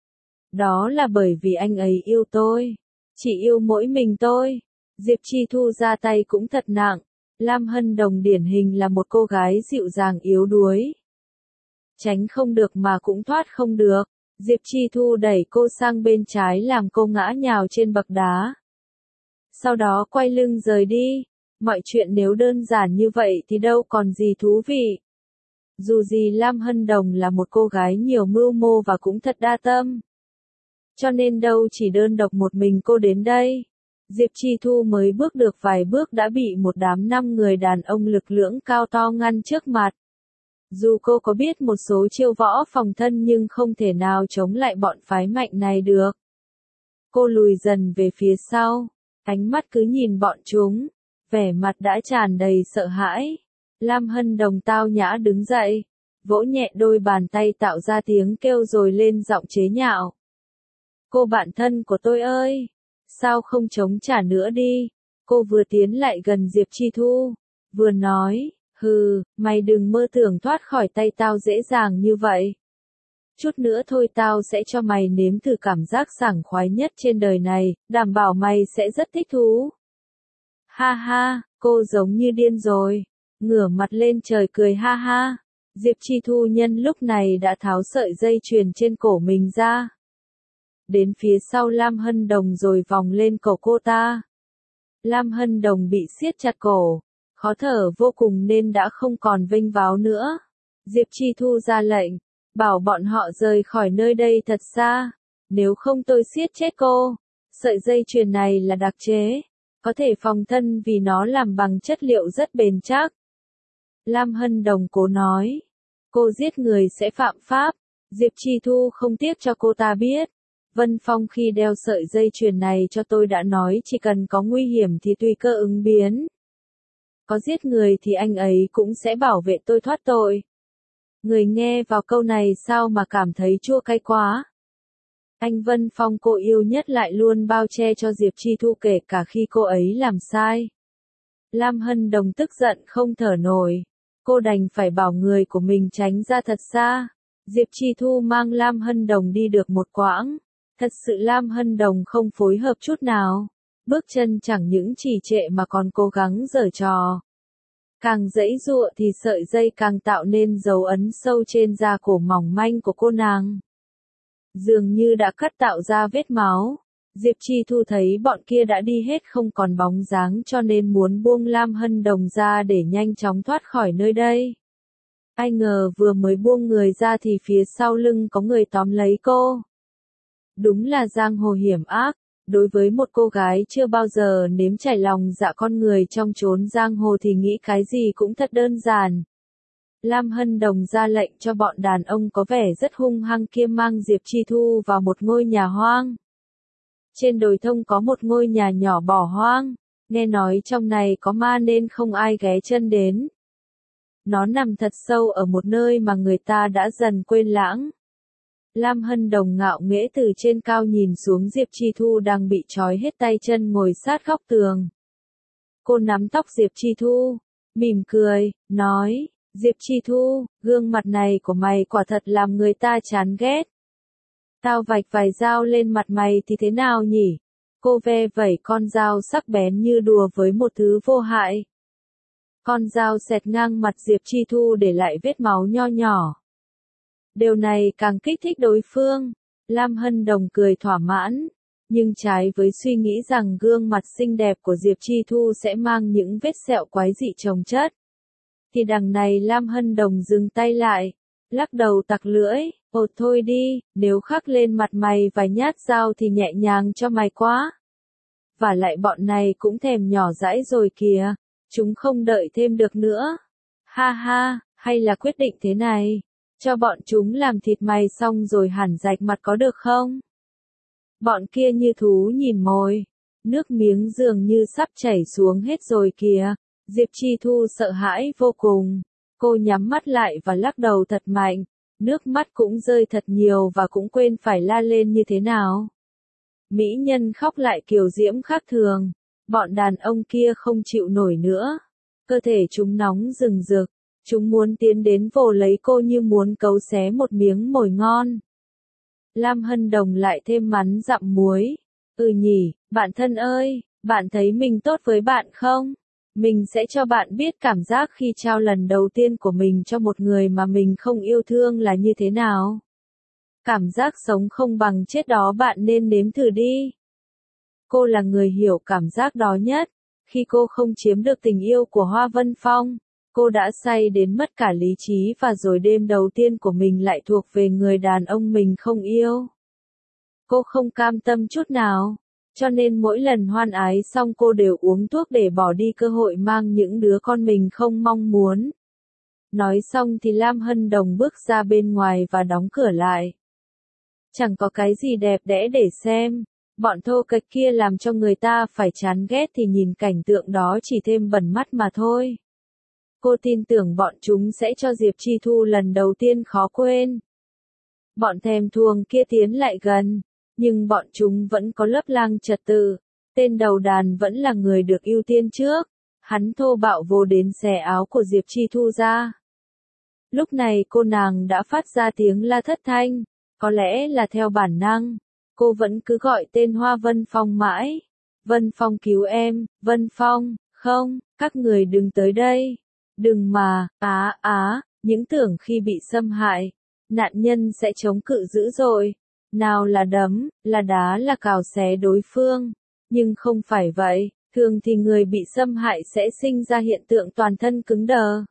Đó là bởi vì anh ấy yêu tôi, chỉ yêu mỗi mình tôi. Diệp Chi Thu ra tay cũng thật nặng, Lam Hân Đồng điển hình là một cô gái dịu dàng yếu đuối. Tránh không được mà cũng thoát không được, Diệp Chi Thu đẩy cô sang bên trái làm cô ngã nhào trên bậc đá. Sau đó quay lưng rời đi, mọi chuyện nếu đơn giản như vậy thì đâu còn gì thú vị. Dù gì Lam Hân Đồng là một cô gái nhiều mưu mô và cũng thật đa tâm. Cho nên đâu chỉ đơn độc một mình cô đến đây. Diệp Chi Thu mới bước được vài bước đã bị một đám năm người đàn ông lực lưỡng cao to ngăn trước mặt. Dù cô có biết một số chiêu võ phòng thân nhưng không thể nào chống lại bọn phái mạnh này được. Cô lùi dần về phía sau, ánh mắt cứ nhìn bọn chúng, vẻ mặt đã tràn đầy sợ hãi. Lam Hân Đồng tao nhã đứng dậy, vỗ nhẹ đôi bàn tay tạo ra tiếng kêu rồi lên giọng chế nhạo. Cô bạn thân của tôi ơi, sao không chống trả nữa đi? Cô vừa tiến lại gần Diệp Chi Thu, vừa nói. Hừ, mày đừng mơ tưởng thoát khỏi tay tao dễ dàng như vậy. Chút nữa thôi tao sẽ cho mày nếm thử cảm giác sảng khoái nhất trên đời này, đảm bảo mày sẽ rất thích thú. Ha ha, Cô giống như điên rồi, ngửa mặt lên trời cười ha ha. Diệp Chi Thu nhân lúc này đã tháo sợi dây chuyền trên cổ mình ra. Đến phía sau Lam Hân Đồng rồi vòng lên cổ cô ta. Lam Hân Đồng bị siết chặt cổ, khó thở vô cùng nên đã không còn vênh váo nữa. Diệp Chi Thu ra lệnh, bảo bọn họ rời khỏi nơi đây thật xa, nếu không tôi siết chết cô. Sợi dây chuyền này là đặc chế, có thể phòng thân vì nó làm bằng chất liệu rất bền chắc. Lam Hân Đồng cố nói, cô giết người sẽ phạm pháp. Diệp Chi Thu không tiếc cho cô ta biết. Vân Phong khi đeo sợi dây chuyền này cho tôi đã nói chỉ cần có nguy hiểm thì tùy cơ ứng biến. Có giết người thì anh ấy cũng sẽ bảo vệ tôi thoát tội. Người nghe vào câu này sao mà cảm thấy chua cay quá. Anh Vân Phong cô yêu nhất lại luôn bao che cho Diệp Chi Thu kể cả khi cô ấy làm sai. Lam Hân Đồng tức giận không thở nổi. Cô đành phải bảo người của mình tránh ra thật xa. Diệp Chi Thu mang Lam Hân Đồng đi được một quãng. Thật sự Lam Hân Đồng không phối hợp chút nào. Bước chân chẳng những trì trệ mà còn cố gắng giở trò. Càng giãy giụa thì sợi dây càng tạo nên dấu ấn sâu trên da cổ mỏng manh của cô nàng. Dường như đã cắt tạo ra vết máu. Diệp Chi Thu thấy bọn kia đã đi hết không còn bóng dáng cho nên muốn buông Lam Hân Đồng ra để nhanh chóng thoát khỏi nơi đây. Ai ngờ vừa mới buông người ra thì phía sau lưng có người tóm lấy cô. Đúng là giang hồ hiểm ác, đối với một cô gái chưa bao giờ nếm trải lòng dạ con người trong chốn giang hồ thì nghĩ cái gì cũng thật đơn giản. Lam Hân Đồng ra lệnh cho bọn đàn ông có vẻ rất hung hăng kia mang Diệp Chi Thu vào một ngôi nhà hoang. Trên đồi thông có một ngôi nhà nhỏ bỏ hoang, nghe nói trong này có ma nên không ai ghé chân đến. Nó nằm thật sâu ở một nơi mà người ta đã dần quên lãng. Lam Hân Đồng ngạo nghễ từ trên cao nhìn xuống Diệp Chi Thu đang bị trói hết tay chân ngồi sát góc tường. Cô nắm tóc Diệp Chi Thu, mỉm cười, nói, Diệp Chi Thu, gương mặt này của mày quả thật làm người ta chán ghét. Tao vạch vài dao lên mặt mày thì thế nào nhỉ? Cô ve vẩy con dao sắc bén như đùa với một thứ vô hại. Con dao xẹt ngang mặt Diệp Chi Thu để lại vết máu nho nhỏ. Điều này càng kích thích đối phương. Lam Hân Đồng cười thỏa mãn. Nhưng trái với suy nghĩ rằng gương mặt xinh đẹp của Diệp Chi Thu sẽ mang những vết sẹo quái dị chồng chất. Thì đằng này Lam Hân Đồng dừng tay lại. Lắc đầu tặc lưỡi. Ồ thôi đi, nếu khắc lên mặt mày vài nhát dao thì nhẹ nhàng cho mày quá. Và lại bọn này cũng thèm nhỏ dãi rồi kìa. Chúng không đợi thêm được nữa. Ha ha, hay là quyết định thế này. Cho bọn chúng làm thịt mày xong rồi hẳn rạch mặt có được không? Bọn kia như thú nhìn mồi. Nước miếng dường như sắp chảy xuống hết rồi kìa. Diệp Chi Thu sợ hãi vô cùng. Cô nhắm mắt lại và lắc đầu thật mạnh. Nước mắt cũng rơi thật nhiều và cũng quên phải la lên như thế nào. Mỹ nhân khóc lại kiều diễm khác thường. Bọn đàn ông kia không chịu nổi nữa. Cơ thể chúng nóng rừng rực. Chúng muốn tiến đến vồ lấy cô như muốn cấu xé một miếng mồi ngon. Lam Hân Đồng lại thêm mắn dặm muối. Ừ nhỉ, bạn thân ơi, bạn thấy mình tốt với bạn không? Mình sẽ cho bạn biết cảm giác khi trao lần đầu tiên của mình cho một người mà mình không yêu thương là như thế nào. Cảm giác sống không bằng chết đó bạn nên nếm thử đi. Cô là người hiểu cảm giác đó nhất. Khi cô không chiếm được tình yêu của Hoa Vân Phong, cô đã say đến mất cả lý trí và rồi đêm đầu tiên của mình lại thuộc về người đàn ông mình không yêu. Cô không cam tâm chút nào, cho nên mỗi lần hoan ái xong cô đều uống thuốc để bỏ đi cơ hội mang những đứa con mình không mong muốn. Nói xong thì Lam Hân Đồng bước ra bên ngoài và đóng cửa lại. Chẳng có cái gì đẹp đẽ để xem. Bọn thô kệch kia làm cho người ta phải chán ghét thì nhìn cảnh tượng đó chỉ thêm bẩn mắt mà thôi. Cô tin tưởng bọn chúng sẽ cho Diệp Chi Thu lần đầu tiên khó quên. Bọn thèm thuồng kia tiến lại gần, nhưng bọn chúng vẫn có lớp lang trật tự. Tên đầu đàn vẫn là người được ưu tiên trước. Hắn thô bạo vô đến xẻ áo của Diệp Chi Thu ra. Lúc này cô nàng đã phát ra tiếng la thất thanh, có lẽ là theo bản năng. Cô vẫn cứ gọi tên Hoa Vân Phong mãi. Vân Phong cứu em, Vân Phong, Không, các người đừng tới đây. Đừng mà, á á, những tưởng khi bị xâm hại, nạn nhân sẽ chống cự dữ dội. Nào là đấm, là đá là cào xé đối phương. Nhưng không phải vậy, thường thì người bị xâm hại sẽ sinh ra hiện tượng toàn thân cứng đờ.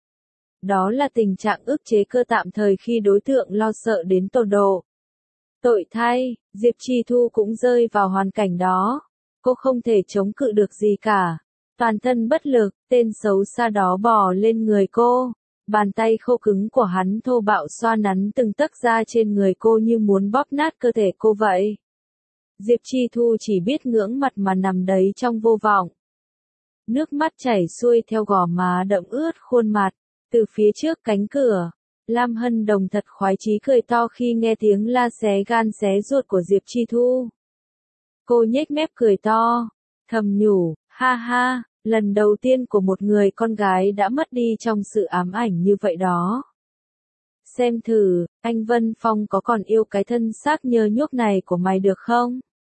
Đó là tình trạng ức chế cơ tạm thời khi đối tượng lo sợ đến tột độ. Tội thay, Diệp Chi Thu cũng rơi vào hoàn cảnh đó. Cô không thể chống cự được gì cả. Toàn thân bất lực, tên xấu xa đó bò lên người cô. Bàn tay khô cứng của hắn thô bạo xoa nắn từng tấc da trên người cô như muốn bóp nát cơ thể cô vậy. Diệp Chi Thu chỉ biết ngưỡng mặt mà nằm đấy trong vô vọng. Nước mắt chảy xuôi theo gò má đẫm ướt khuôn mặt. Từ phía trước cánh cửa, Lam Hân Đồng thật khoái chí cười to khi nghe tiếng la xé gan xé ruột của Diệp Chi Thu. Cô nhếch mép cười to, thầm nhủ, ha ha, lần đầu tiên của một người con gái đã mất đi trong sự ám ảnh như vậy đó. Xem thử, anh Vân Phong có còn yêu cái thân xác nhơ nhuốc này của mày được không?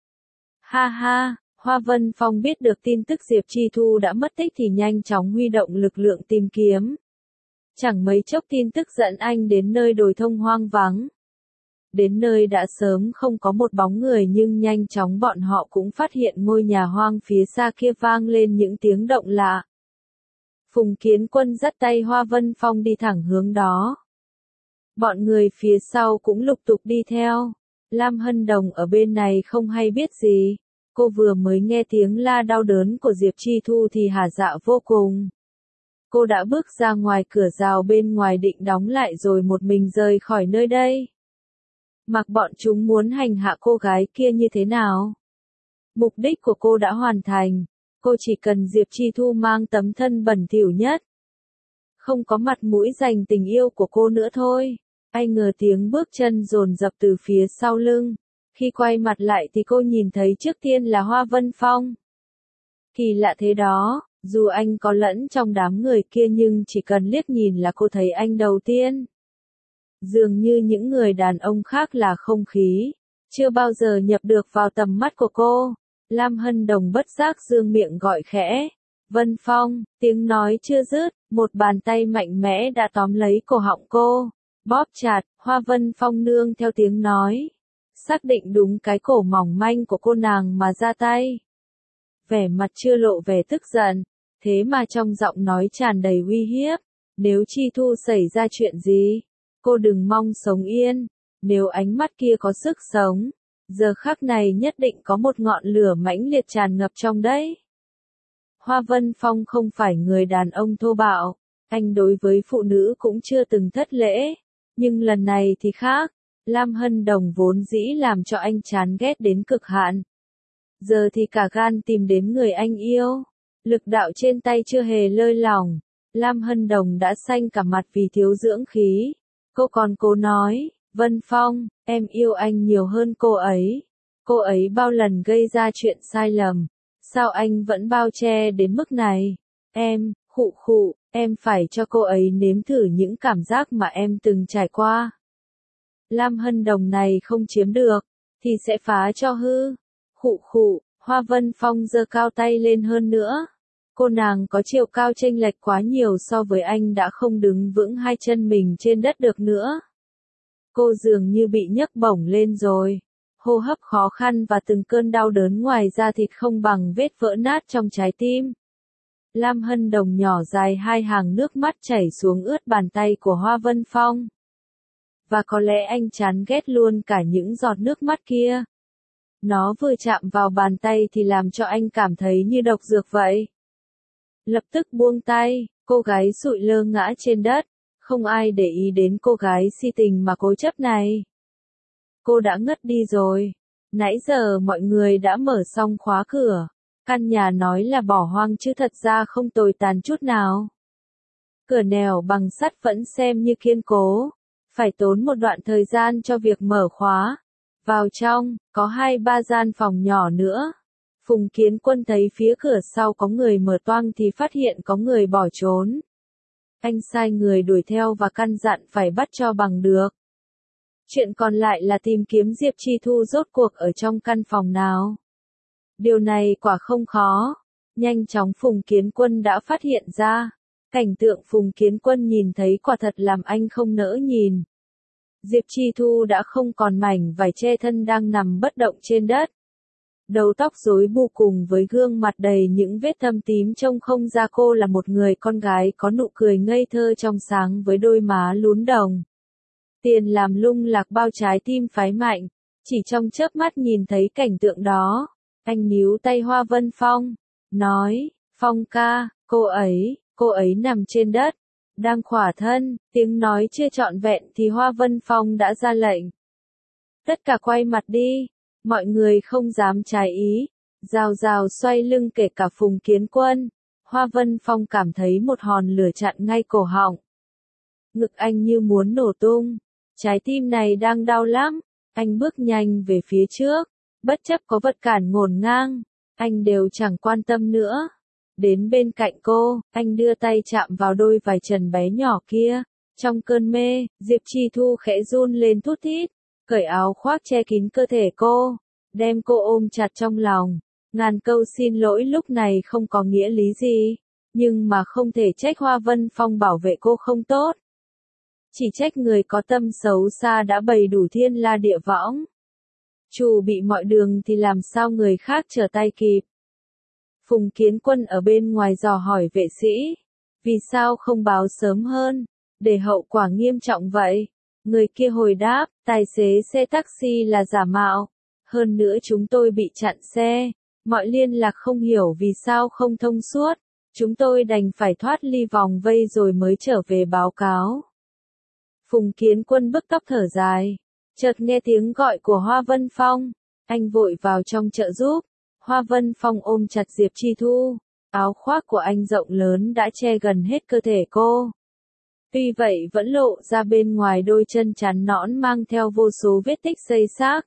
Ha ha, Hoa Vân Phong biết được tin tức Diệp Chi Thu đã mất tích thì nhanh chóng huy động lực lượng tìm kiếm. Chẳng mấy chốc tin tức dẫn anh đến nơi đồi thông hoang vắng. Đến nơi đã sớm không có một bóng người nhưng nhanh chóng bọn họ cũng phát hiện ngôi nhà hoang phía xa kia vang lên những tiếng động lạ. Phùng Kiến Quân dắt tay Hoa Vân Phong đi thẳng hướng đó. Bọn người phía sau cũng lục tục đi theo. Lam Hân Đồng ở bên này không hay biết gì. Cô vừa mới nghe tiếng la đau đớn của Diệp Chi Thu thì hả dạ vô cùng. Cô đã bước ra ngoài cửa rào bên ngoài định đóng lại rồi một mình rời khỏi nơi đây. Mặc bọn chúng muốn hành hạ cô gái kia như thế nào. Mục đích của cô đã hoàn thành. Cô chỉ cần Diệp Chi Thu mang tấm thân bẩn thỉu nhất. Không có mặt mũi dành tình yêu của cô nữa thôi. Ai ngờ tiếng bước chân dồn dập từ phía sau lưng. Khi quay mặt lại thì cô nhìn thấy trước tiên là Hoa Vân Phong. Kỳ lạ thế đó. Dù anh có lẫn trong đám người kia nhưng chỉ cần liếc nhìn là cô thấy anh đầu tiên. Dường như những người đàn ông khác là không khí, chưa bao giờ nhập được vào tầm mắt của cô. Lam Hân Đồng bất giác dương miệng gọi khẽ. Vân Phong, tiếng nói chưa dứt, một bàn tay mạnh mẽ đã tóm lấy cổ họng cô. Bóp chặt, Hoa Vân Phong nương theo tiếng nói. Xác định đúng cái cổ mỏng manh của cô nàng mà ra tay. Vẻ mặt chưa lộ vẻ tức giận, thế mà trong giọng nói tràn đầy uy hiếp. Nếu Chi Thu xảy ra chuyện gì, cô đừng mong sống yên. Nếu ánh mắt kia có sức sống, giờ khắc này nhất định có một ngọn lửa mãnh liệt tràn ngập trong đấy. Hoa Vân Phong không phải người đàn ông thô bạo, anh đối với phụ nữ cũng chưa từng thất lễ. Nhưng lần này thì khác, Lam Hân Đồng vốn dĩ làm cho anh chán ghét đến cực hạn. Giờ thì cả gan tìm đến người anh yêu. Lực đạo trên tay chưa hề lơi lỏng. Lam Hân Đồng đã xanh cả mặt vì thiếu dưỡng khí. Cô còn cố nói, Vân Phong, em yêu anh nhiều hơn cô ấy. Cô ấy bao lần gây ra chuyện sai lầm. Sao anh vẫn bao che đến mức này? Em, khụ khụ, em phải cho cô ấy nếm thử những cảm giác mà em từng trải qua. Lam Hân Đồng này không chiếm được, thì sẽ phá cho hư. Khụ khụ, Hoa Vân Phong giơ cao tay lên hơn nữa. Cô nàng có chiều cao chênh lệch quá nhiều so với anh đã không đứng vững hai chân mình trên đất được nữa. Cô dường như bị nhấc bổng lên rồi. Hô hấp khó khăn và từng cơn đau đớn ngoài da thịt không bằng vết vỡ nát trong trái tim. Lam Hân Đồng nhỏ dài hai hàng nước mắt chảy xuống ướt bàn tay của Hoa Vân Phong. Và có lẽ anh chán ghét luôn cả những giọt nước mắt kia. Nó vừa chạm vào bàn tay thì làm cho anh cảm thấy như độc dược vậy. Lập tức buông tay, cô gái sụi lơ ngã trên đất. Không ai để ý đến cô gái si tình mà cố chấp này. Cô đã ngất đi rồi. Nãy giờ mọi người đã mở xong khóa cửa. Căn nhà nói là bỏ hoang chứ thật ra không tồi tàn chút nào. Cửa nẻo bằng sắt vẫn xem như kiên cố. Phải tốn một đoạn thời gian cho việc mở khóa. Vào trong, có hai ba gian phòng nhỏ nữa. Phùng Kiến Quân thấy phía cửa sau có người mở toang thì phát hiện có người bỏ trốn. Anh sai người đuổi theo và căn dặn phải bắt cho bằng được. Chuyện còn lại là tìm kiếm Diệp Chi Thu rốt cuộc ở trong căn phòng nào. Điều này quả không khó. Nhanh chóng Phùng Kiến Quân đã phát hiện ra. Cảnh tượng Phùng Kiến Quân nhìn thấy quả thật làm anh không nỡ nhìn. Diệp Chi Thu đã không còn mảnh vải che thân đang nằm bất động trên đất. Đầu tóc rối bù cùng với gương mặt đầy những vết thâm tím trông không ra cô là một người con gái có nụ cười ngây thơ trong sáng với đôi má lún đồng. Tiền làm lung lạc bao trái tim phái mạnh, chỉ trong chớp mắt nhìn thấy cảnh tượng đó, anh níu tay Hoa Vân Phong, nói, Phong ca, cô ấy, cô ấy nằm trên đất, đang khỏa thân, tiếng nói chưa trọn vẹn thì Hoa Vân Phong đã ra lệnh. Tất cả quay mặt đi, mọi người không dám trái ý, rào rào xoay lưng kể cả Phùng Kiến Quân. Hoa Vân Phong cảm thấy một hòn lửa chặn ngay cổ họng. Ngực anh như muốn nổ tung, trái tim này đang đau lắm, anh bước nhanh về phía trước, bất chấp có vật cản ngổn ngang, anh đều chẳng quan tâm nữa. Đến bên cạnh cô, anh đưa tay chạm vào đôi vải trần bé nhỏ kia. Trong cơn mê, Diệp Chi Thu khẽ run lên thút thít, cởi áo khoác che kín cơ thể cô, đem cô ôm chặt trong lòng. Ngàn câu xin lỗi lúc này không có nghĩa lý gì, nhưng mà không thể trách Hoa Vân Phong bảo vệ cô không tốt. Chỉ trách người có tâm xấu xa đã bày đủ thiên la địa võng. Chủ bị mọi đường thì làm sao người khác trở tay kịp. Phùng Kiến Quân ở bên ngoài dò hỏi vệ sĩ, vì sao không báo sớm hơn, để hậu quả nghiêm trọng vậy? Người kia hồi đáp, tài xế xe taxi là giả mạo, hơn nữa chúng tôi bị chặn xe, mọi liên lạc không hiểu vì sao không thông suốt, chúng tôi đành phải thoát ly vòng vây rồi mới trở về báo cáo. Phùng Kiến Quân bứt tóc thở dài, chợt nghe tiếng gọi của Hoa Vân Phong, anh vội vào trong trợ giúp. Hoa Vân Phong ôm chặt Diệp Chi Thu, áo khoác của anh rộng lớn đã che gần hết cơ thể cô. Tuy vậy vẫn lộ ra bên ngoài đôi chân trắng nõn mang theo vô số vết tích xây xát.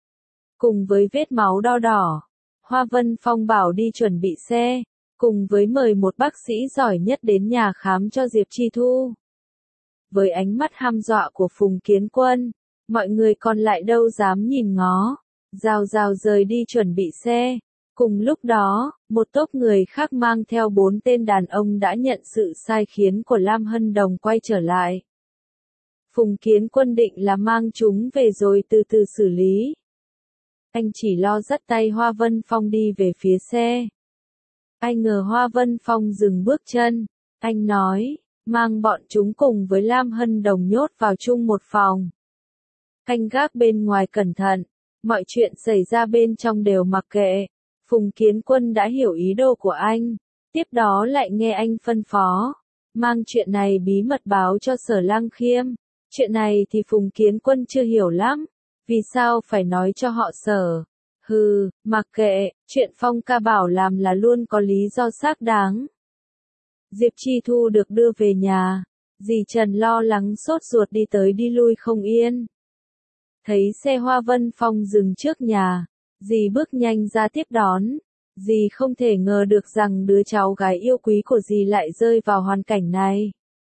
Cùng với vết máu đo đỏ, Hoa Vân Phong bảo đi chuẩn bị xe, cùng với mời một bác sĩ giỏi nhất đến nhà khám cho Diệp Chi Thu. Với ánh mắt hăm dọa của Phùng Kiến Quân, mọi người còn lại đâu dám nhìn ngó, rào rào rời đi chuẩn bị xe. Cùng lúc đó, một tốp người khác mang theo bốn tên đàn ông đã nhận sự sai khiến của Lam Hân Đồng quay trở lại. Phùng Kiến Quân định là mang chúng về rồi từ từ xử lý. Anh chỉ lo dắt tay Hoa Vân Phong đi về phía xe. Ai ngờ Hoa Vân Phong dừng bước chân, anh nói, mang bọn chúng cùng với Lam Hân Đồng nhốt vào chung một phòng. Canh gác bên ngoài cẩn thận, mọi chuyện xảy ra bên trong đều mặc kệ. Phùng Kiến Quân đã hiểu ý đồ của anh, tiếp đó lại nghe anh phân phó, mang chuyện này bí mật báo cho Sở Lăng Khiêm. Chuyện này thì Phùng Kiến Quân chưa hiểu lắm, vì sao phải nói cho họ Sở? Hừ, mặc kệ, chuyện Phong ca bảo làm là luôn có lý do xác đáng. Diệp Chi Thu được đưa về nhà, dì Trần lo lắng sốt ruột đi tới đi lui không yên. Thấy xe Hoa Vân Phong dừng trước nhà, dì bước nhanh ra tiếp đón, dì không thể ngờ được rằng đứa cháu gái yêu quý của dì lại rơi vào hoàn cảnh này.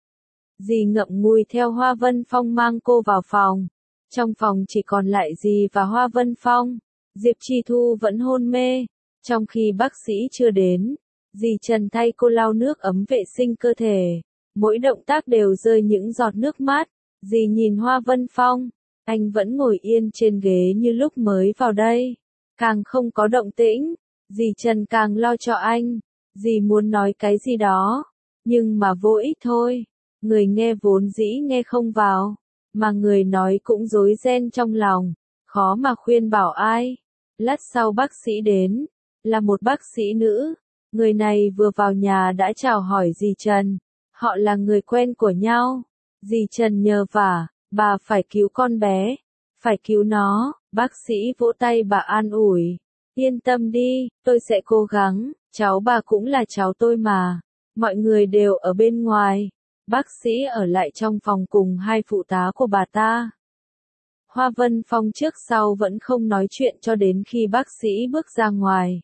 Dì ngậm ngùi theo Hoa Vân Phong mang cô vào phòng, trong phòng chỉ còn lại dì và Hoa Vân Phong, Diệp Chi Thu vẫn hôn mê, trong khi bác sĩ chưa đến, dì Trần thay cô lau nước ấm vệ sinh cơ thể, mỗi động tác đều rơi những giọt nước mắt, dì nhìn Hoa Vân Phong, anh vẫn ngồi yên trên ghế như lúc mới vào đây. Càng không có động tĩnh, dì Trần càng lo cho anh, dì muốn nói cái gì đó, nhưng mà vô ích thôi, người nghe vốn dĩ nghe không vào, mà người nói cũng rối ren trong lòng, khó mà khuyên bảo ai. Lát sau bác sĩ đến, là một bác sĩ nữ, người này vừa vào nhà đã chào hỏi dì Trần, họ là người quen của nhau, dì Trần nhờ vả, bà phải cứu con bé, phải cứu nó. Bác sĩ vỗ tay bà an ủi, yên tâm đi, tôi sẽ cố gắng, cháu bà cũng là cháu tôi mà, mọi người đều ở bên ngoài, bác sĩ ở lại trong phòng cùng hai phụ tá của bà ta. Hoa Vân Phong trước sau vẫn không nói chuyện cho đến khi bác sĩ bước ra ngoài.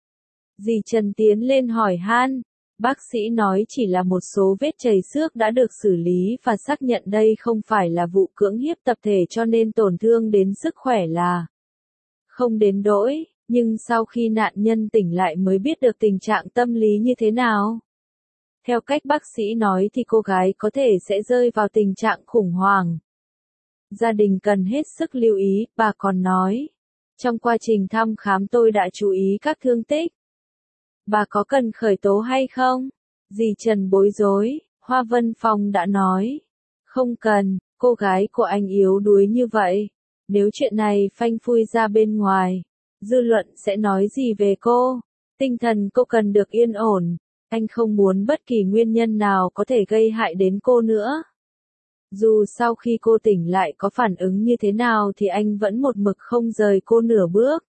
Dì Trần tiến lên hỏi han, bác sĩ nói chỉ là một số vết chảy xước đã được xử lý và xác nhận đây không phải là vụ cưỡng hiếp tập thể cho nên tổn thương đến sức khỏe là không đến đỗi, Nhưng sau khi nạn nhân tỉnh lại mới biết được tình trạng tâm lý như thế nào. Theo cách bác sĩ nói thì cô gái có thể sẽ rơi vào tình trạng khủng hoảng. Gia đình cần hết sức lưu ý, bà còn nói. Trong quá trình thăm khám tôi đã chú ý các thương tích. Bà có cần khởi tố hay không? Dì Trần bối rối, Hoa Vân Phong đã nói. Không cần, cô gái của anh yếu đuối như vậy. Nếu chuyện này phanh phui ra bên ngoài, dư luận sẽ nói gì về cô? Tinh thần cô cần được yên ổn. Anh không muốn bất kỳ nguyên nhân nào có thể gây hại đến cô nữa. Dù sau khi cô tỉnh lại có phản ứng như thế nào thì anh vẫn một mực không rời cô nửa bước.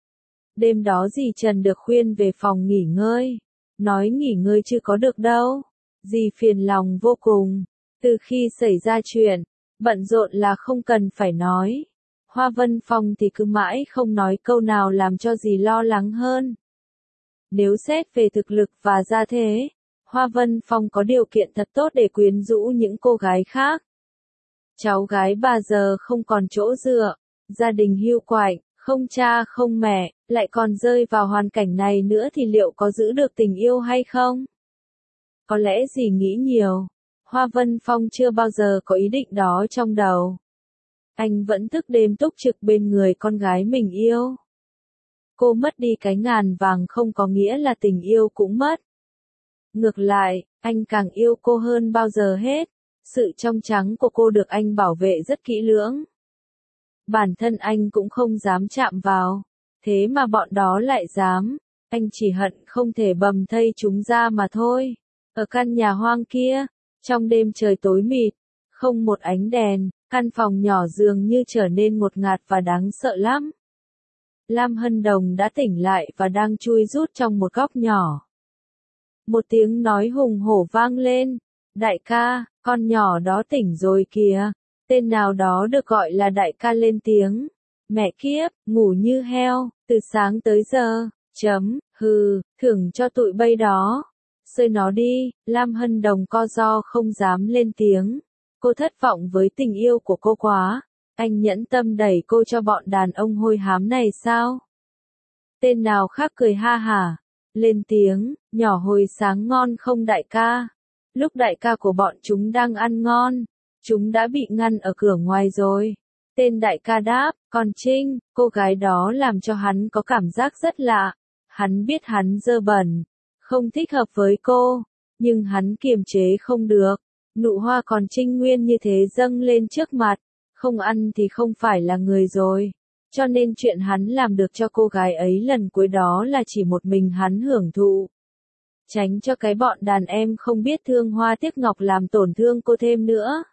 Đêm đó dì Trần được khuyên về phòng nghỉ ngơi. Nói nghỉ ngơi chưa có được đâu. Dì phiền lòng vô cùng. Từ khi xảy ra chuyện, bận rộn là không cần phải nói. Hoa Vân Phong thì cứ mãi không nói câu nào làm cho dì lo lắng hơn. Nếu xét về thực lực và gia thế, Hoa Vân Phong có điều kiện thật tốt để quyến rũ những cô gái khác. Cháu gái bà giờ không còn chỗ dựa, gia đình hiu quạnh, không cha không mẹ, lại còn rơi vào hoàn cảnh này nữa thì liệu có giữ được tình yêu hay không? Có lẽ dì nghĩ nhiều. Hoa Vân Phong chưa bao giờ có ý định đó trong đầu. Anh vẫn thức đêm túc trực bên người con gái mình yêu. Cô mất đi cái ngàn vàng không có nghĩa là tình yêu cũng mất. Ngược lại, anh càng yêu cô hơn bao giờ hết. Sự trong trắng của cô được anh bảo vệ rất kỹ lưỡng. Bản thân anh cũng không dám chạm vào. Thế mà bọn đó lại dám. Anh chỉ hận không thể bầm thây chúng ra mà thôi. Ở căn nhà hoang kia, trong đêm trời tối mịt, không một ánh đèn, căn phòng nhỏ dường như trở nên ngột ngạt và đáng sợ lắm. Lam Hân Đồng đã tỉnh lại và đang chui rút trong một góc nhỏ. Một tiếng nói hùng hổ vang lên. Đại ca, con nhỏ đó tỉnh rồi kìa. Tên nào đó được gọi là đại ca lên tiếng. Mẹ kiếp, ngủ như heo, từ sáng tới giờ, chấm, hừ, thưởng cho tụi bay đó. Xơi nó đi, Lam Hân Đồng co ro không dám lên tiếng. Cô thất vọng với tình yêu của cô quá. Anh nhẫn tâm đẩy cô cho bọn đàn ông hôi hám này sao? Tên nào khác cười ha hả. Lên tiếng, nhỏ hồi sáng ngon không đại ca? Lúc đại ca của bọn chúng đang ăn ngon, chúng đã bị ngăn ở cửa ngoài rồi. Tên đại ca đáp, còn Trinh, cô gái đó làm cho hắn có cảm giác rất lạ. Hắn biết hắn dơ bẩn, không thích hợp với cô, nhưng hắn kiềm chế không được. Nụ hoa còn trinh nguyên như thế dâng lên trước mặt, không ăn thì không phải là người rồi. Cho nên chuyện hắn làm được cho cô gái ấy lần cuối đó là chỉ một mình hắn hưởng thụ. Tránh cho cái bọn đàn em không biết thương hoa tiếc ngọc làm tổn thương cô thêm nữa.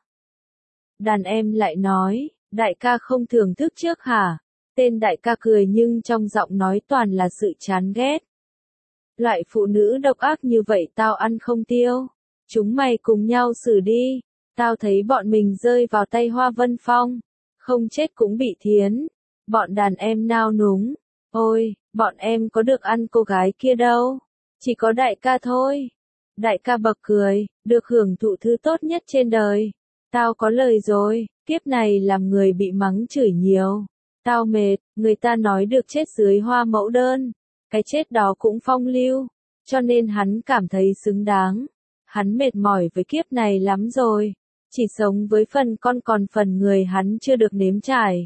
Đàn em lại nói, đại ca không thưởng thức trước hả? Tên đại ca cười nhưng trong giọng nói toàn là sự chán ghét. Loại phụ nữ độc ác như vậy tao ăn không tiêu. Chúng mày cùng nhau xử đi. Tao thấy bọn mình rơi vào tay Hoa Vân Phong. Không chết cũng bị thiến. Bọn đàn em nao núng. Ôi, bọn em có được ăn cô gái kia đâu. Chỉ có đại ca thôi. Đại ca bật cười, được hưởng thụ thứ tốt nhất trên đời. Tao có lời rồi, kiếp này làm người bị mắng chửi nhiều. Tao mệt, người ta nói được chết dưới hoa mẫu đơn. Cái chết đó cũng phong lưu. Cho nên hắn cảm thấy xứng đáng. Hắn mệt mỏi với kiếp này lắm rồi. Chỉ sống với phần con còn phần người hắn chưa được nếm trải.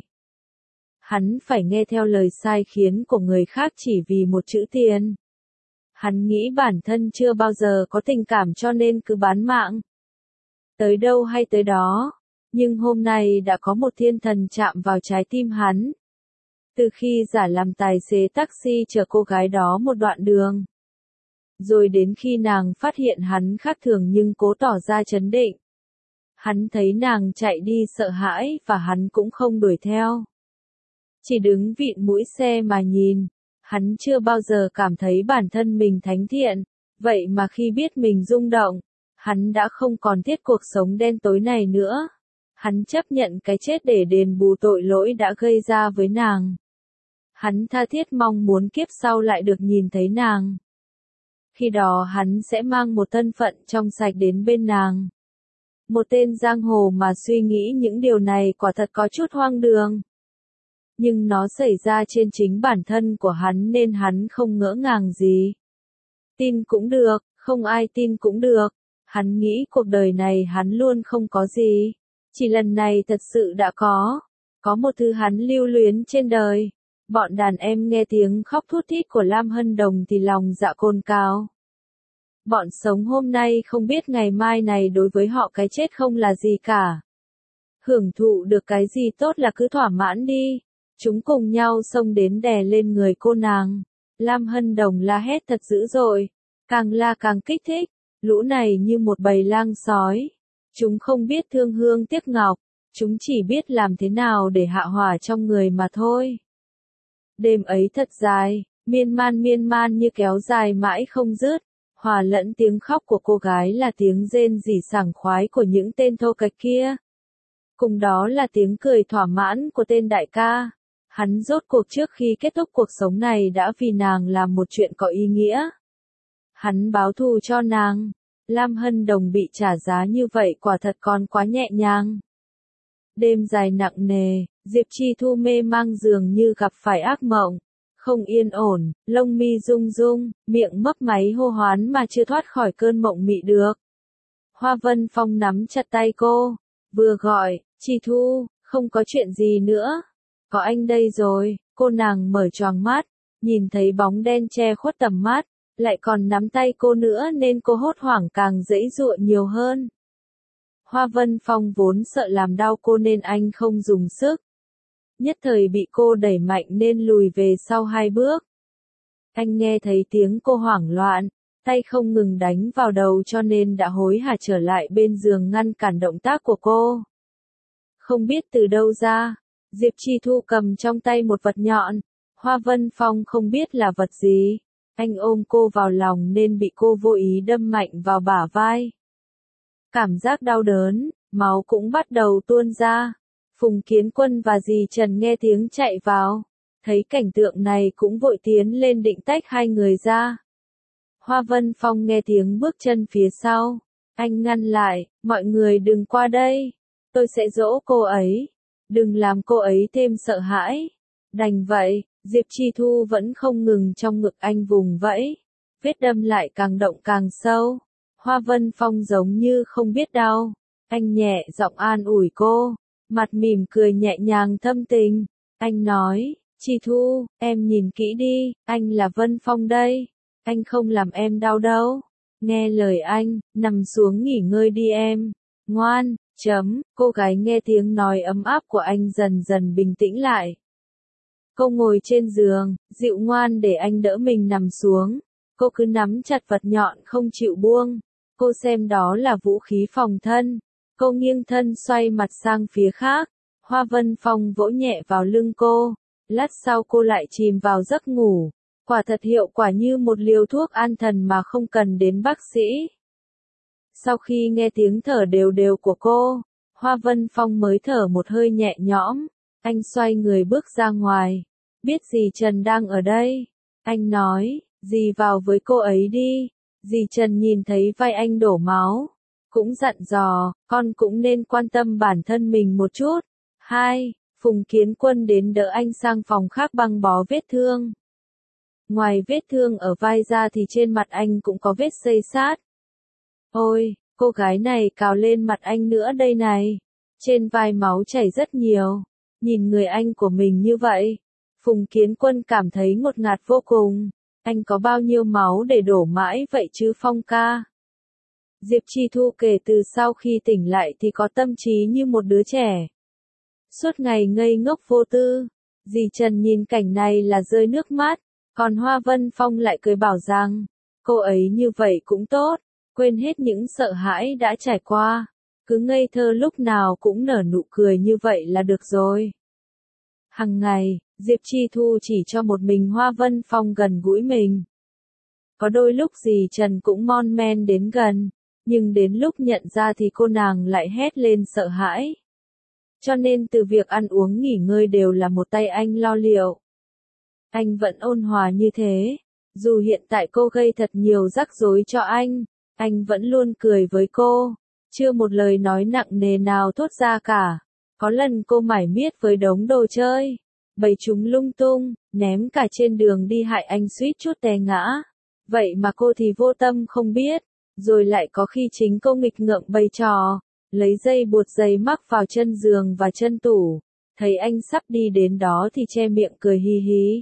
Hắn phải nghe theo lời sai khiến của người khác chỉ vì một chữ tiền. Hắn nghĩ bản thân chưa bao giờ có tình cảm cho nên cứ bán mạng. Tới đâu hay tới đó. Nhưng hôm nay đã có một thiên thần chạm vào trái tim hắn. Từ khi giả làm tài xế taxi chở cô gái đó một đoạn đường. Rồi đến khi nàng phát hiện hắn khác thường nhưng cố tỏ ra trấn định. Hắn thấy nàng chạy đi sợ hãi và hắn cũng không đuổi theo. Chỉ đứng vịn mũi xe mà nhìn. Hắn chưa bao giờ cảm thấy bản thân mình thánh thiện. Vậy mà khi biết mình rung động, hắn đã không còn thiết cuộc sống đen tối này nữa. Hắn chấp nhận cái chết để đền bù tội lỗi đã gây ra với nàng. Hắn tha thiết mong muốn kiếp sau lại được nhìn thấy nàng. Khi đó hắn sẽ mang một thân phận trong sạch đến bên nàng. Một tên giang hồ mà suy nghĩ những điều này quả thật có chút hoang đường. nhưng nó xảy ra trên chính bản thân của hắn nên hắn không ngỡ ngàng gì. Tin cũng được, không ai tin cũng được. Hắn nghĩ cuộc đời này hắn luôn không có gì. Chỉ lần này thật sự đã có. Có một thứ hắn lưu luyến trên đời. Bọn đàn em nghe tiếng khóc thút thít của Lam Hân Đồng thì lòng dạ cồn cào. Bọn sống hôm nay không biết ngày mai này đối với họ cái chết không là gì cả. Hưởng thụ được cái gì tốt là cứ thỏa mãn đi. Chúng cùng nhau xông đến đè lên người cô nàng. Lam Hân Đồng la hét thật dữ dội. Càng la càng kích thích. Lũ này như một bầy lang sói. Chúng không biết thương hương tiếc ngọc. Chúng chỉ biết làm thế nào để hạ hỏa trong người mà thôi. Đêm ấy thật dài, miên man miên man như kéo dài mãi không dứt. Hòa lẫn tiếng khóc của cô gái là tiếng rên rỉ sảng khoái của những tên thô kệch kia. Cùng đó là tiếng cười thỏa mãn của tên đại ca. Hắn rốt cuộc trước khi kết thúc cuộc sống này đã vì nàng làm một chuyện có ý nghĩa. Hắn báo thù cho nàng. Lam Hân Đồng bị trả giá như vậy quả thật còn quá nhẹ nhàng. Đêm dài nặng nề, Diệp Chi Thu mê mang dường như gặp phải ác mộng. Không yên ổn, lông mi rung rung, miệng mấp máy hô hoán mà chưa thoát khỏi cơn mộng mị được. Hoa Vân Phong nắm chặt tay cô, vừa gọi, Chi Thu, không có chuyện gì nữa. Có anh đây rồi, cô nàng mở choàng mắt, nhìn thấy bóng đen che khuất tầm mắt, lại còn nắm tay cô nữa nên cô hốt hoảng càng giãy giụa nhiều hơn. Hoa Vân Phong vốn sợ làm đau cô nên anh không dùng sức. Nhất thời bị cô đẩy mạnh nên lùi về sau hai bước. Anh nghe thấy tiếng cô hoảng loạn, tay không ngừng đánh vào đầu cho nên đã hối hả trở lại bên giường ngăn cản động tác của cô. Không biết từ đâu ra, Diệp Chi Thu cầm trong tay một vật nhọn, Hoa Vân Phong không biết là vật gì. Anh ôm cô vào lòng nên bị cô vô ý đâm mạnh vào bả vai. Cảm giác đau đớn, máu cũng bắt đầu tuôn ra. Phùng Kiến Quân và dì Trần nghe tiếng chạy vào. Thấy cảnh tượng này cũng vội tiến lên định tách hai người ra. Hoa Vân Phong nghe tiếng bước chân phía sau. Anh ngăn lại, mọi người đừng qua đây. Tôi sẽ dỗ cô ấy. Đừng làm cô ấy thêm sợ hãi. Đành vậy, Diệp Chi Thu vẫn không ngừng trong ngực anh vùng vẫy. Vết đâm lại càng động càng sâu. Hoa Vân Phong giống như không biết đau. Anh nhẹ giọng an ủi cô. Mặt mỉm cười nhẹ nhàng thâm tình. Anh nói, Chi Thu, em nhìn kỹ đi, anh là Vân Phong đây. Anh không làm em đau đâu. Nghe lời anh, nằm xuống nghỉ ngơi đi em. Ngoan, chấm, cô gái nghe tiếng nói ấm áp của anh dần dần bình tĩnh lại. Cô ngồi trên giường, dịu ngoan để anh đỡ mình nằm xuống. Cô cứ nắm chặt vật nhọn không chịu buông. Cô xem đó là vũ khí phòng thân. Cô nghiêng thân xoay mặt sang phía khác. Hoa Vân Phong vỗ nhẹ vào lưng cô. Lát sau cô lại chìm vào giấc ngủ. Quả thật hiệu quả như một liều thuốc an thần mà không cần đến bác sĩ. Sau khi nghe tiếng thở đều đều của cô, Hoa Vân Phong mới thở một hơi nhẹ nhõm. Anh xoay người bước ra ngoài. Biết dì Trần đang ở đây. Anh nói, dì vào với cô ấy đi. Dì Trần nhìn thấy vai anh đổ máu. Cũng dặn dò, con cũng nên quan tâm bản thân mình một chút. Hai, Phùng Kiến Quân đến đỡ anh sang phòng khác băng bó vết thương. Ngoài vết thương ở vai ra thì trên mặt anh cũng có vết xây sát. Ôi, cô gái này cào lên mặt anh nữa đây này. Trên vai máu chảy rất nhiều. Nhìn người anh của mình như vậy, Phùng Kiến Quân cảm thấy ngột ngạt vô cùng. Anh có bao nhiêu máu để đổ mãi vậy chứ Phong ca? Diệp Chi Thu kể từ sau khi tỉnh lại thì có tâm trí như một đứa trẻ. Suốt ngày ngây ngốc vô tư. Dì Trần nhìn cảnh này là rơi nước mắt. Còn Hoa Vân Phong lại cười bảo rằng, cô ấy như vậy cũng tốt. Quên hết những sợ hãi đã trải qua. Cứ ngây thơ lúc nào cũng nở nụ cười như vậy là được rồi. Hằng ngày, Diệp Chi Thu chỉ cho một mình Hoa Vân Phong gần gũi mình. Có đôi lúc dì Trần cũng mon men đến gần, nhưng đến lúc nhận ra thì cô nàng lại hét lên sợ hãi. Cho nên từ việc ăn uống nghỉ ngơi đều là một tay anh lo liệu. Anh vẫn ôn hòa như thế, dù hiện tại cô gây thật nhiều rắc rối cho anh, anh vẫn luôn cười với cô, chưa một lời nói nặng nề nào thốt ra cả. Có lần cô mải miết với đống đồ chơi, bày chúng lung tung, ném cả trên đường đi hại anh suýt chút té ngã. Vậy mà cô thì vô tâm không biết, rồi lại có khi chính cô nghịch ngợm bày trò, lấy dây buộc giày mắc vào chân giường và chân tủ, thấy anh sắp đi đến đó thì che miệng cười hì hí.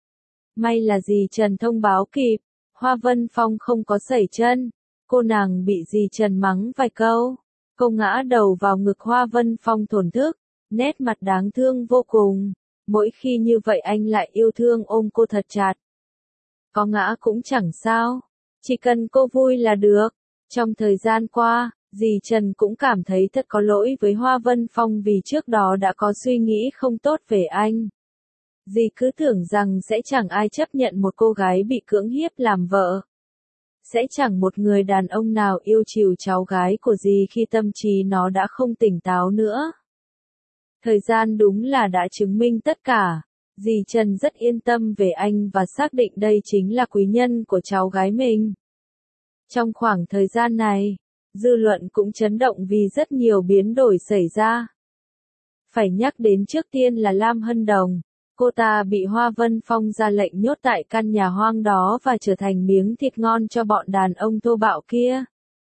May là dì Trần thông báo kịp, Hoa Vân Phong không có sẩy chân, cô nàng bị dì Trần mắng vài câu, cô ngã đầu vào ngực Hoa Vân Phong thổn thức, nét mặt đáng thương vô cùng, mỗi khi như vậy anh lại yêu thương ôm cô thật chặt. Có ngã cũng chẳng sao, chỉ cần cô vui là được. Trong thời gian qua, dì Trần cũng cảm thấy thật có lỗi với Hoa Vân Phong vì trước đó đã có suy nghĩ không tốt về anh. Dì cứ tưởng rằng sẽ chẳng ai chấp nhận một cô gái bị cưỡng hiếp làm vợ. Sẽ chẳng một người đàn ông nào yêu chiều cháu gái của dì khi tâm trí nó đã không tỉnh táo nữa. Thời gian đúng là đã chứng minh tất cả. Dì Trần rất yên tâm về anh và xác định đây chính là quý nhân của cháu gái mình. Trong khoảng thời gian này, dư luận cũng chấn động vì rất nhiều biến đổi xảy ra. Phải nhắc đến trước tiên là Lam Hân Đồng, cô ta bị Hoa Vân Phong ra lệnh nhốt tại căn nhà hoang đó và trở thành miếng thịt ngon cho bọn đàn ông thô bạo kia.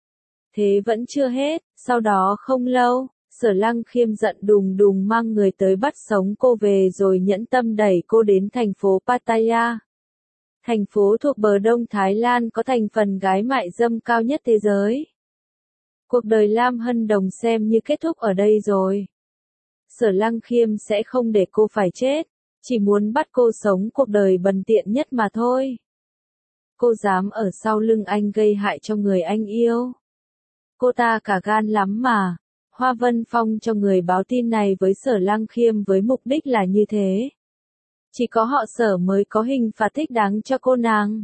Thế vẫn chưa hết, sau đó không lâu, Sở Lăng Khiêm giận đùng đùng mang người tới bắt sống cô về rồi nhẫn tâm đẩy cô đến thành phố Pattaya. Thành phố thuộc bờ đông Thái Lan có thành phần gái mại dâm cao nhất thế giới. Cuộc đời Lam Hân Đồng xem như kết thúc ở đây rồi. Sở Lăng Khiêm sẽ không để cô phải chết, chỉ muốn bắt cô sống cuộc đời bần tiện nhất mà thôi. Cô dám ở sau lưng anh gây hại cho người anh yêu. Cô ta cả gan lắm mà. Hoa Vân Phong cho người báo tin này với Sở Lăng Khiêm với mục đích là như thế. Chỉ có họ Sở mới có hình phạt thích đáng cho cô nàng.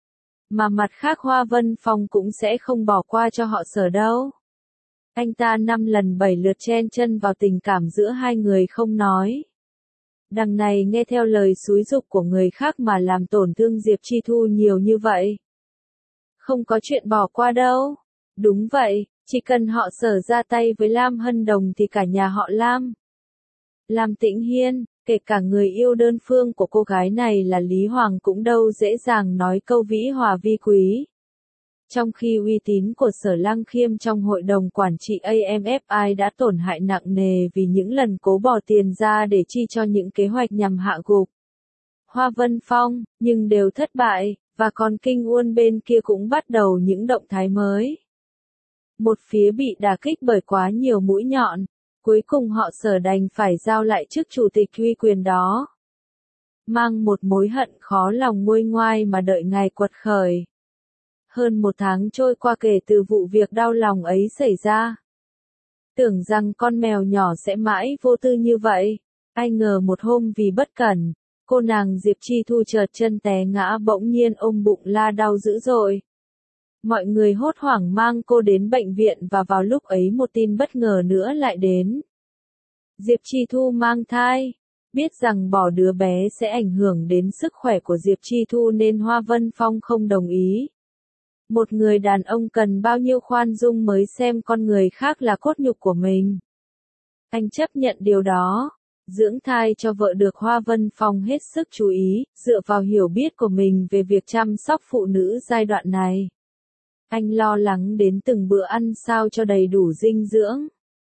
Mà mặt khác Hoa Vân Phong cũng sẽ không bỏ qua cho họ Sở đâu. Anh ta năm lần bảy lượt chen chân vào tình cảm giữa hai người không nói. Đằng này nghe theo lời xúi giục của người khác mà làm tổn thương Diệp Chi Thu nhiều như vậy. Không có chuyện bỏ qua đâu. Đúng vậy. Chỉ cần họ Sở ra tay với Lam Hân Đồng thì cả nhà họ Lam. Lam Tĩnh Hiên, kể cả người yêu đơn phương của cô gái này là Lý Hoàng cũng đâu dễ dàng nói câu vĩ hòa vi quý. Trong khi uy tín của Sở Lăng Khiêm trong hội đồng quản trị a em ép i đã tổn hại nặng nề vì những lần cố bỏ tiền ra để chi cho những kế hoạch nhằm hạ gục Hoa Vân Phong, nhưng đều thất bại, và còn Kinh Uôn bên kia cũng bắt đầu những động thái mới. Một phía bị đả kích bởi quá nhiều mũi nhọn, cuối cùng họ Sở đành phải giao lại chức chủ tịch uy quyền đó. Mang một mối hận khó lòng nguôi ngoai mà đợi ngày quật khởi. Hơn một tháng trôi qua kể từ vụ việc đau lòng ấy xảy ra. Tưởng rằng con mèo nhỏ sẽ mãi vô tư như vậy, ai ngờ một hôm vì bất cẩn, cô nàng Diệp Chi Thu chợt chân té ngã bỗng nhiên ôm bụng la đau dữ dội. Mọi người hốt hoảng mang cô đến bệnh viện và vào lúc ấy một tin bất ngờ nữa lại đến. Diệp Chi Thu mang thai, biết rằng bỏ đứa bé sẽ ảnh hưởng đến sức khỏe của Diệp Chi Thu nên Hoa Vân Phong không đồng ý. Một người đàn ông cần bao nhiêu khoan dung mới xem con người khác là cốt nhục của mình. Anh chấp nhận điều đó. Dưỡng thai cho vợ được Hoa Vân Phong hết sức chú ý, dựa vào hiểu biết của mình về việc chăm sóc phụ nữ giai đoạn này. Anh lo lắng đến từng bữa ăn sao cho đầy đủ dinh dưỡng.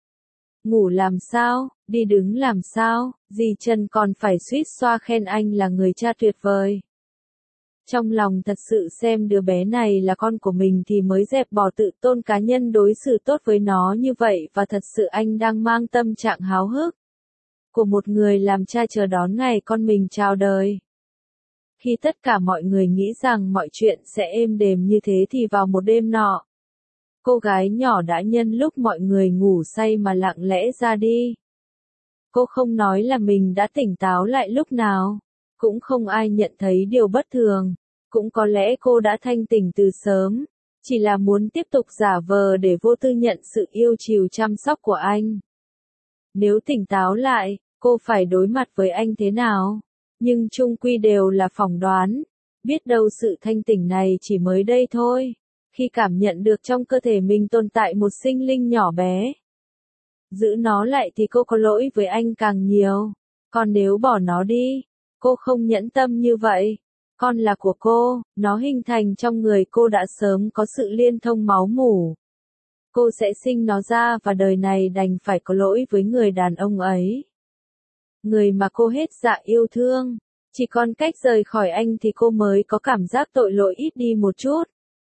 Ngủ làm sao, đi đứng làm sao, dì Trần còn phải suýt xoa khen anh là người cha tuyệt vời. Trong lòng thật sự xem đứa bé này là con của mình thì mới dẹp bỏ tự tôn cá nhân đối xử tốt với nó như vậy và thật sự anh đang mang tâm trạng háo hức của một người làm cha chờ đón ngày con mình chào đời. Khi tất cả mọi người nghĩ rằng mọi chuyện sẽ êm đềm như thế thì vào một đêm nọ, cô gái nhỏ đã nhân lúc mọi người ngủ say mà lặng lẽ ra đi. Cô không nói là mình đã tỉnh táo lại lúc nào, cũng không ai nhận thấy điều bất thường, cũng có lẽ cô đã thanh tỉnh từ sớm, chỉ là muốn tiếp tục giả vờ để vô tư nhận sự yêu chiều chăm sóc của anh. Nếu tỉnh táo lại, cô phải đối mặt với anh thế nào? Nhưng chung quy đều là phỏng đoán, biết đâu sự thanh tỉnh này chỉ mới đây thôi, khi cảm nhận được trong cơ thể mình tồn tại một sinh linh nhỏ bé. Giữ nó lại thì cô có lỗi với anh càng nhiều. Còn nếu bỏ nó đi, cô không nhẫn tâm như vậy. Con là của cô, nó hình thành trong người cô đã sớm có sự liên thông máu mủ. Cô sẽ sinh nó ra và đời này đành phải có lỗi với người đàn ông ấy. Người mà cô hết dạ yêu thương. Chỉ còn cách rời khỏi anh thì cô mới có cảm giác tội lỗi ít đi một chút.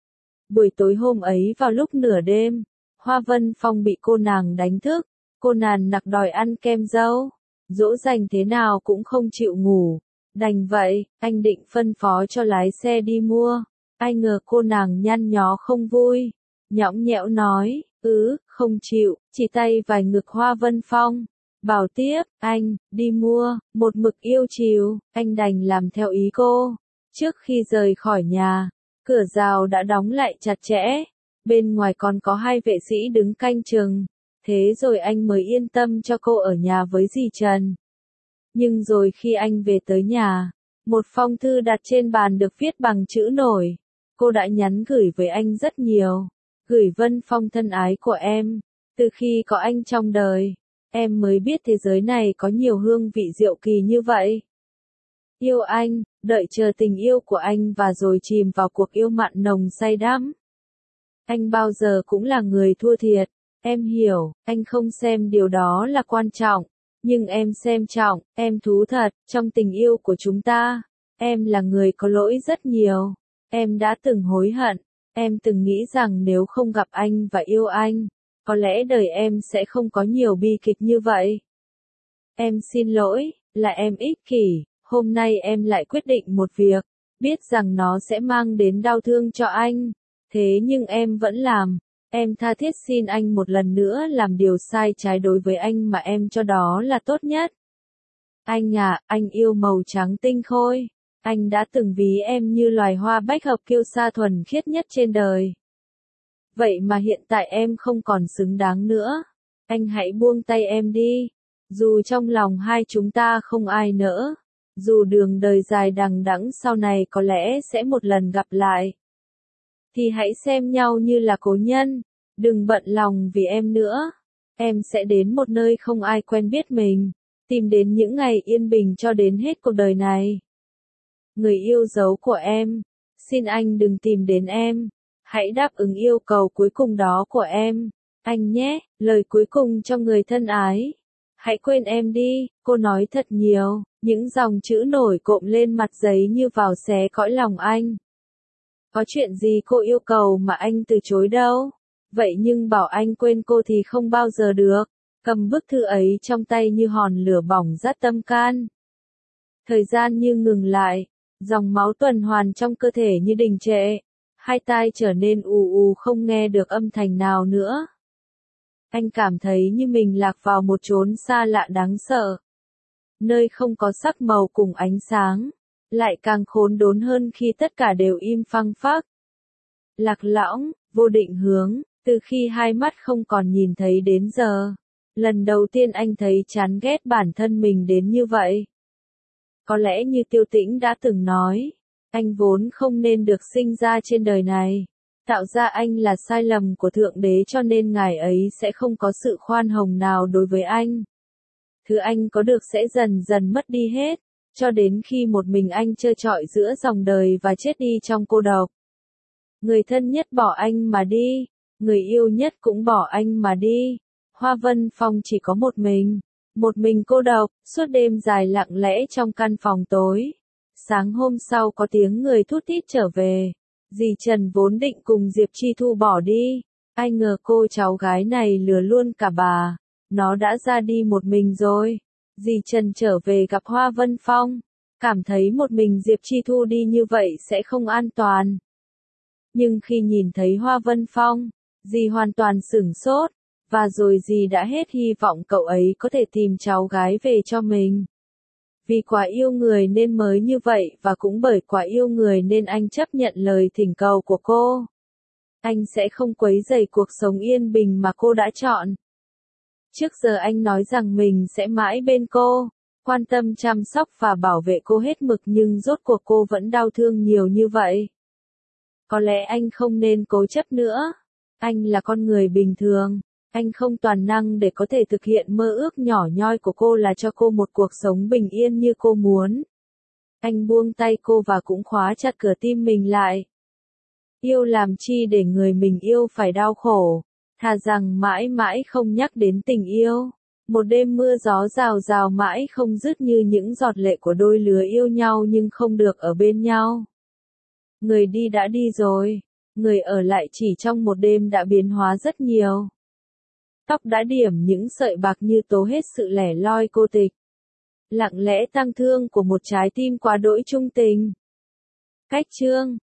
Buổi tối hôm ấy vào lúc nửa đêm, Hoa Vân Phong bị cô nàng đánh thức. Cô nàng nặc đòi ăn kem dâu. Dỗ dành thế nào cũng không chịu ngủ. Đành vậy, anh định phân phó cho lái xe đi mua. Ai ngờ cô nàng nhăn nhó không vui. Nhõng nhẽo nói, ứ, không chịu, chỉ tay vài ngực Hoa Vân Phong. Bảo tiếp, anh, đi mua, một mực yêu chiều, anh đành làm theo ý cô. Trước khi rời khỏi nhà, cửa rào đã đóng lại chặt chẽ. Bên ngoài còn có hai vệ sĩ đứng canh chừng. Thế rồi anh mới yên tâm cho cô ở nhà với dì Trần. Nhưng rồi khi anh về tới nhà, một phong thư đặt trên bàn được viết bằng chữ nổi. Cô đã nhắn gửi với anh rất nhiều. Gửi Vân Phong thân ái của em. Từ khi có anh trong đời, em mới biết thế giới này có nhiều hương vị diệu kỳ như vậy. Yêu anh, đợi chờ tình yêu của anh và rồi chìm vào cuộc yêu mặn nồng say đắm. Anh bao giờ cũng là người thua thiệt. Em hiểu, anh không xem điều đó là quan trọng. Nhưng em xem trọng, em thú thật, trong tình yêu của chúng ta. Em là người có lỗi rất nhiều. Em đã từng hối hận. Em từng nghĩ rằng nếu không gặp anh và yêu anh, có lẽ đời em sẽ không có nhiều bi kịch như vậy. Em xin lỗi, là em ích kỷ. Hôm nay em lại quyết định một việc, biết rằng nó sẽ mang đến đau thương cho anh. Thế nhưng em vẫn làm. Em tha thiết xin anh một lần nữa làm điều sai trái đối với anh mà em cho đó là tốt nhất. Anh à, anh yêu màu trắng tinh khôi. Anh đã từng ví em như loài hoa bách hợp kiêu sa thuần khiết nhất trên đời. Vậy mà hiện tại em không còn xứng đáng nữa. Anh hãy buông tay em đi. Dù trong lòng hai chúng ta không ai nỡ. Dù đường đời dài đằng đẵng sau này có lẽ sẽ một lần gặp lại. Thì hãy xem nhau như là cố nhân. Đừng bận lòng vì em nữa. Em sẽ đến một nơi không ai quen biết mình. Tìm đến những ngày yên bình cho đến hết cuộc đời này. Người yêu dấu của em. Xin anh đừng tìm đến em. Hãy đáp ứng yêu cầu cuối cùng đó của em. Anh nhé, lời cuối cùng cho người thân ái. Hãy quên em đi, cô nói thật nhiều. Những dòng chữ nổi cộm lên mặt giấy như vào xé cõi lòng anh. Có chuyện gì cô yêu cầu mà anh từ chối đâu. Vậy nhưng bảo anh quên cô thì không bao giờ được. Cầm bức thư ấy trong tay như hòn lửa bỏng rát tâm can. Thời gian như ngừng lại. Dòng máu tuần hoàn trong cơ thể như đình trệ. Hai tai trở nên ù ù không nghe được âm thanh nào nữa. Anh cảm thấy như mình lạc vào một chốn xa lạ đáng sợ. Nơi không có sắc màu cùng ánh sáng. Lại càng khốn đốn hơn khi tất cả đều im phăng phắc. Lạc lõng, vô định hướng, từ khi hai mắt không còn nhìn thấy đến giờ. Lần đầu tiên anh thấy chán ghét bản thân mình đến như vậy. Có lẽ như Tiêu Tĩnh đã từng nói, anh vốn không nên được sinh ra trên đời này. Tạo ra anh là sai lầm của Thượng Đế cho nên Ngài ấy sẽ không có sự khoan hồng nào đối với anh. Thứ anh có được sẽ dần dần mất đi hết, cho đến khi một mình anh trơ trọi giữa dòng đời và chết đi trong cô độc. Người thân nhất bỏ anh mà đi, người yêu nhất cũng bỏ anh mà đi. Hoa Vân Phong chỉ có một mình, một mình cô độc, suốt đêm dài lặng lẽ trong căn phòng tối. Sáng hôm sau có tiếng người thút thít trở về. Dì Trần vốn định cùng Diệp Chi Thu bỏ đi. Ai ngờ cô cháu gái này lừa luôn cả bà. Nó đã ra đi một mình rồi. Dì Trần trở về gặp Hoa Vân Phong. Cảm thấy một mình Diệp Chi Thu đi như vậy sẽ không an toàn. Nhưng khi nhìn thấy Hoa Vân Phong, dì hoàn toàn sửng sốt. Và rồi dì đã hết hy vọng cậu ấy có thể tìm cháu gái về cho mình. Vì quá yêu người nên mới như vậy và cũng bởi quá yêu người nên anh chấp nhận lời thỉnh cầu của cô. Anh sẽ không quấy rầy cuộc sống yên bình mà cô đã chọn. Trước giờ anh nói rằng mình sẽ mãi bên cô, quan tâm chăm sóc và bảo vệ cô hết mực nhưng rốt cuộc cô vẫn đau thương nhiều như vậy. Có lẽ anh không nên cố chấp nữa. Anh là con người bình thường. Anh không toàn năng để có thể thực hiện mơ ước nhỏ nhoi của cô là cho cô một cuộc sống bình yên như cô muốn. Anh buông tay cô và cũng khóa chặt cửa tim mình lại. Yêu làm chi để người mình yêu phải đau khổ, thà rằng mãi mãi không nhắc đến tình yêu. Một đêm mưa gió rào rào mãi không dứt như những giọt lệ của đôi lứa yêu nhau nhưng không được ở bên nhau. Người đi đã đi rồi, người ở lại chỉ trong một đêm đã biến hóa rất nhiều. Tóc đã điểm những sợi bạc như tố hết sự lẻ loi cô tịch. Lặng lẽ tang thương của một trái tim quá đỗi trung tình. Cách chương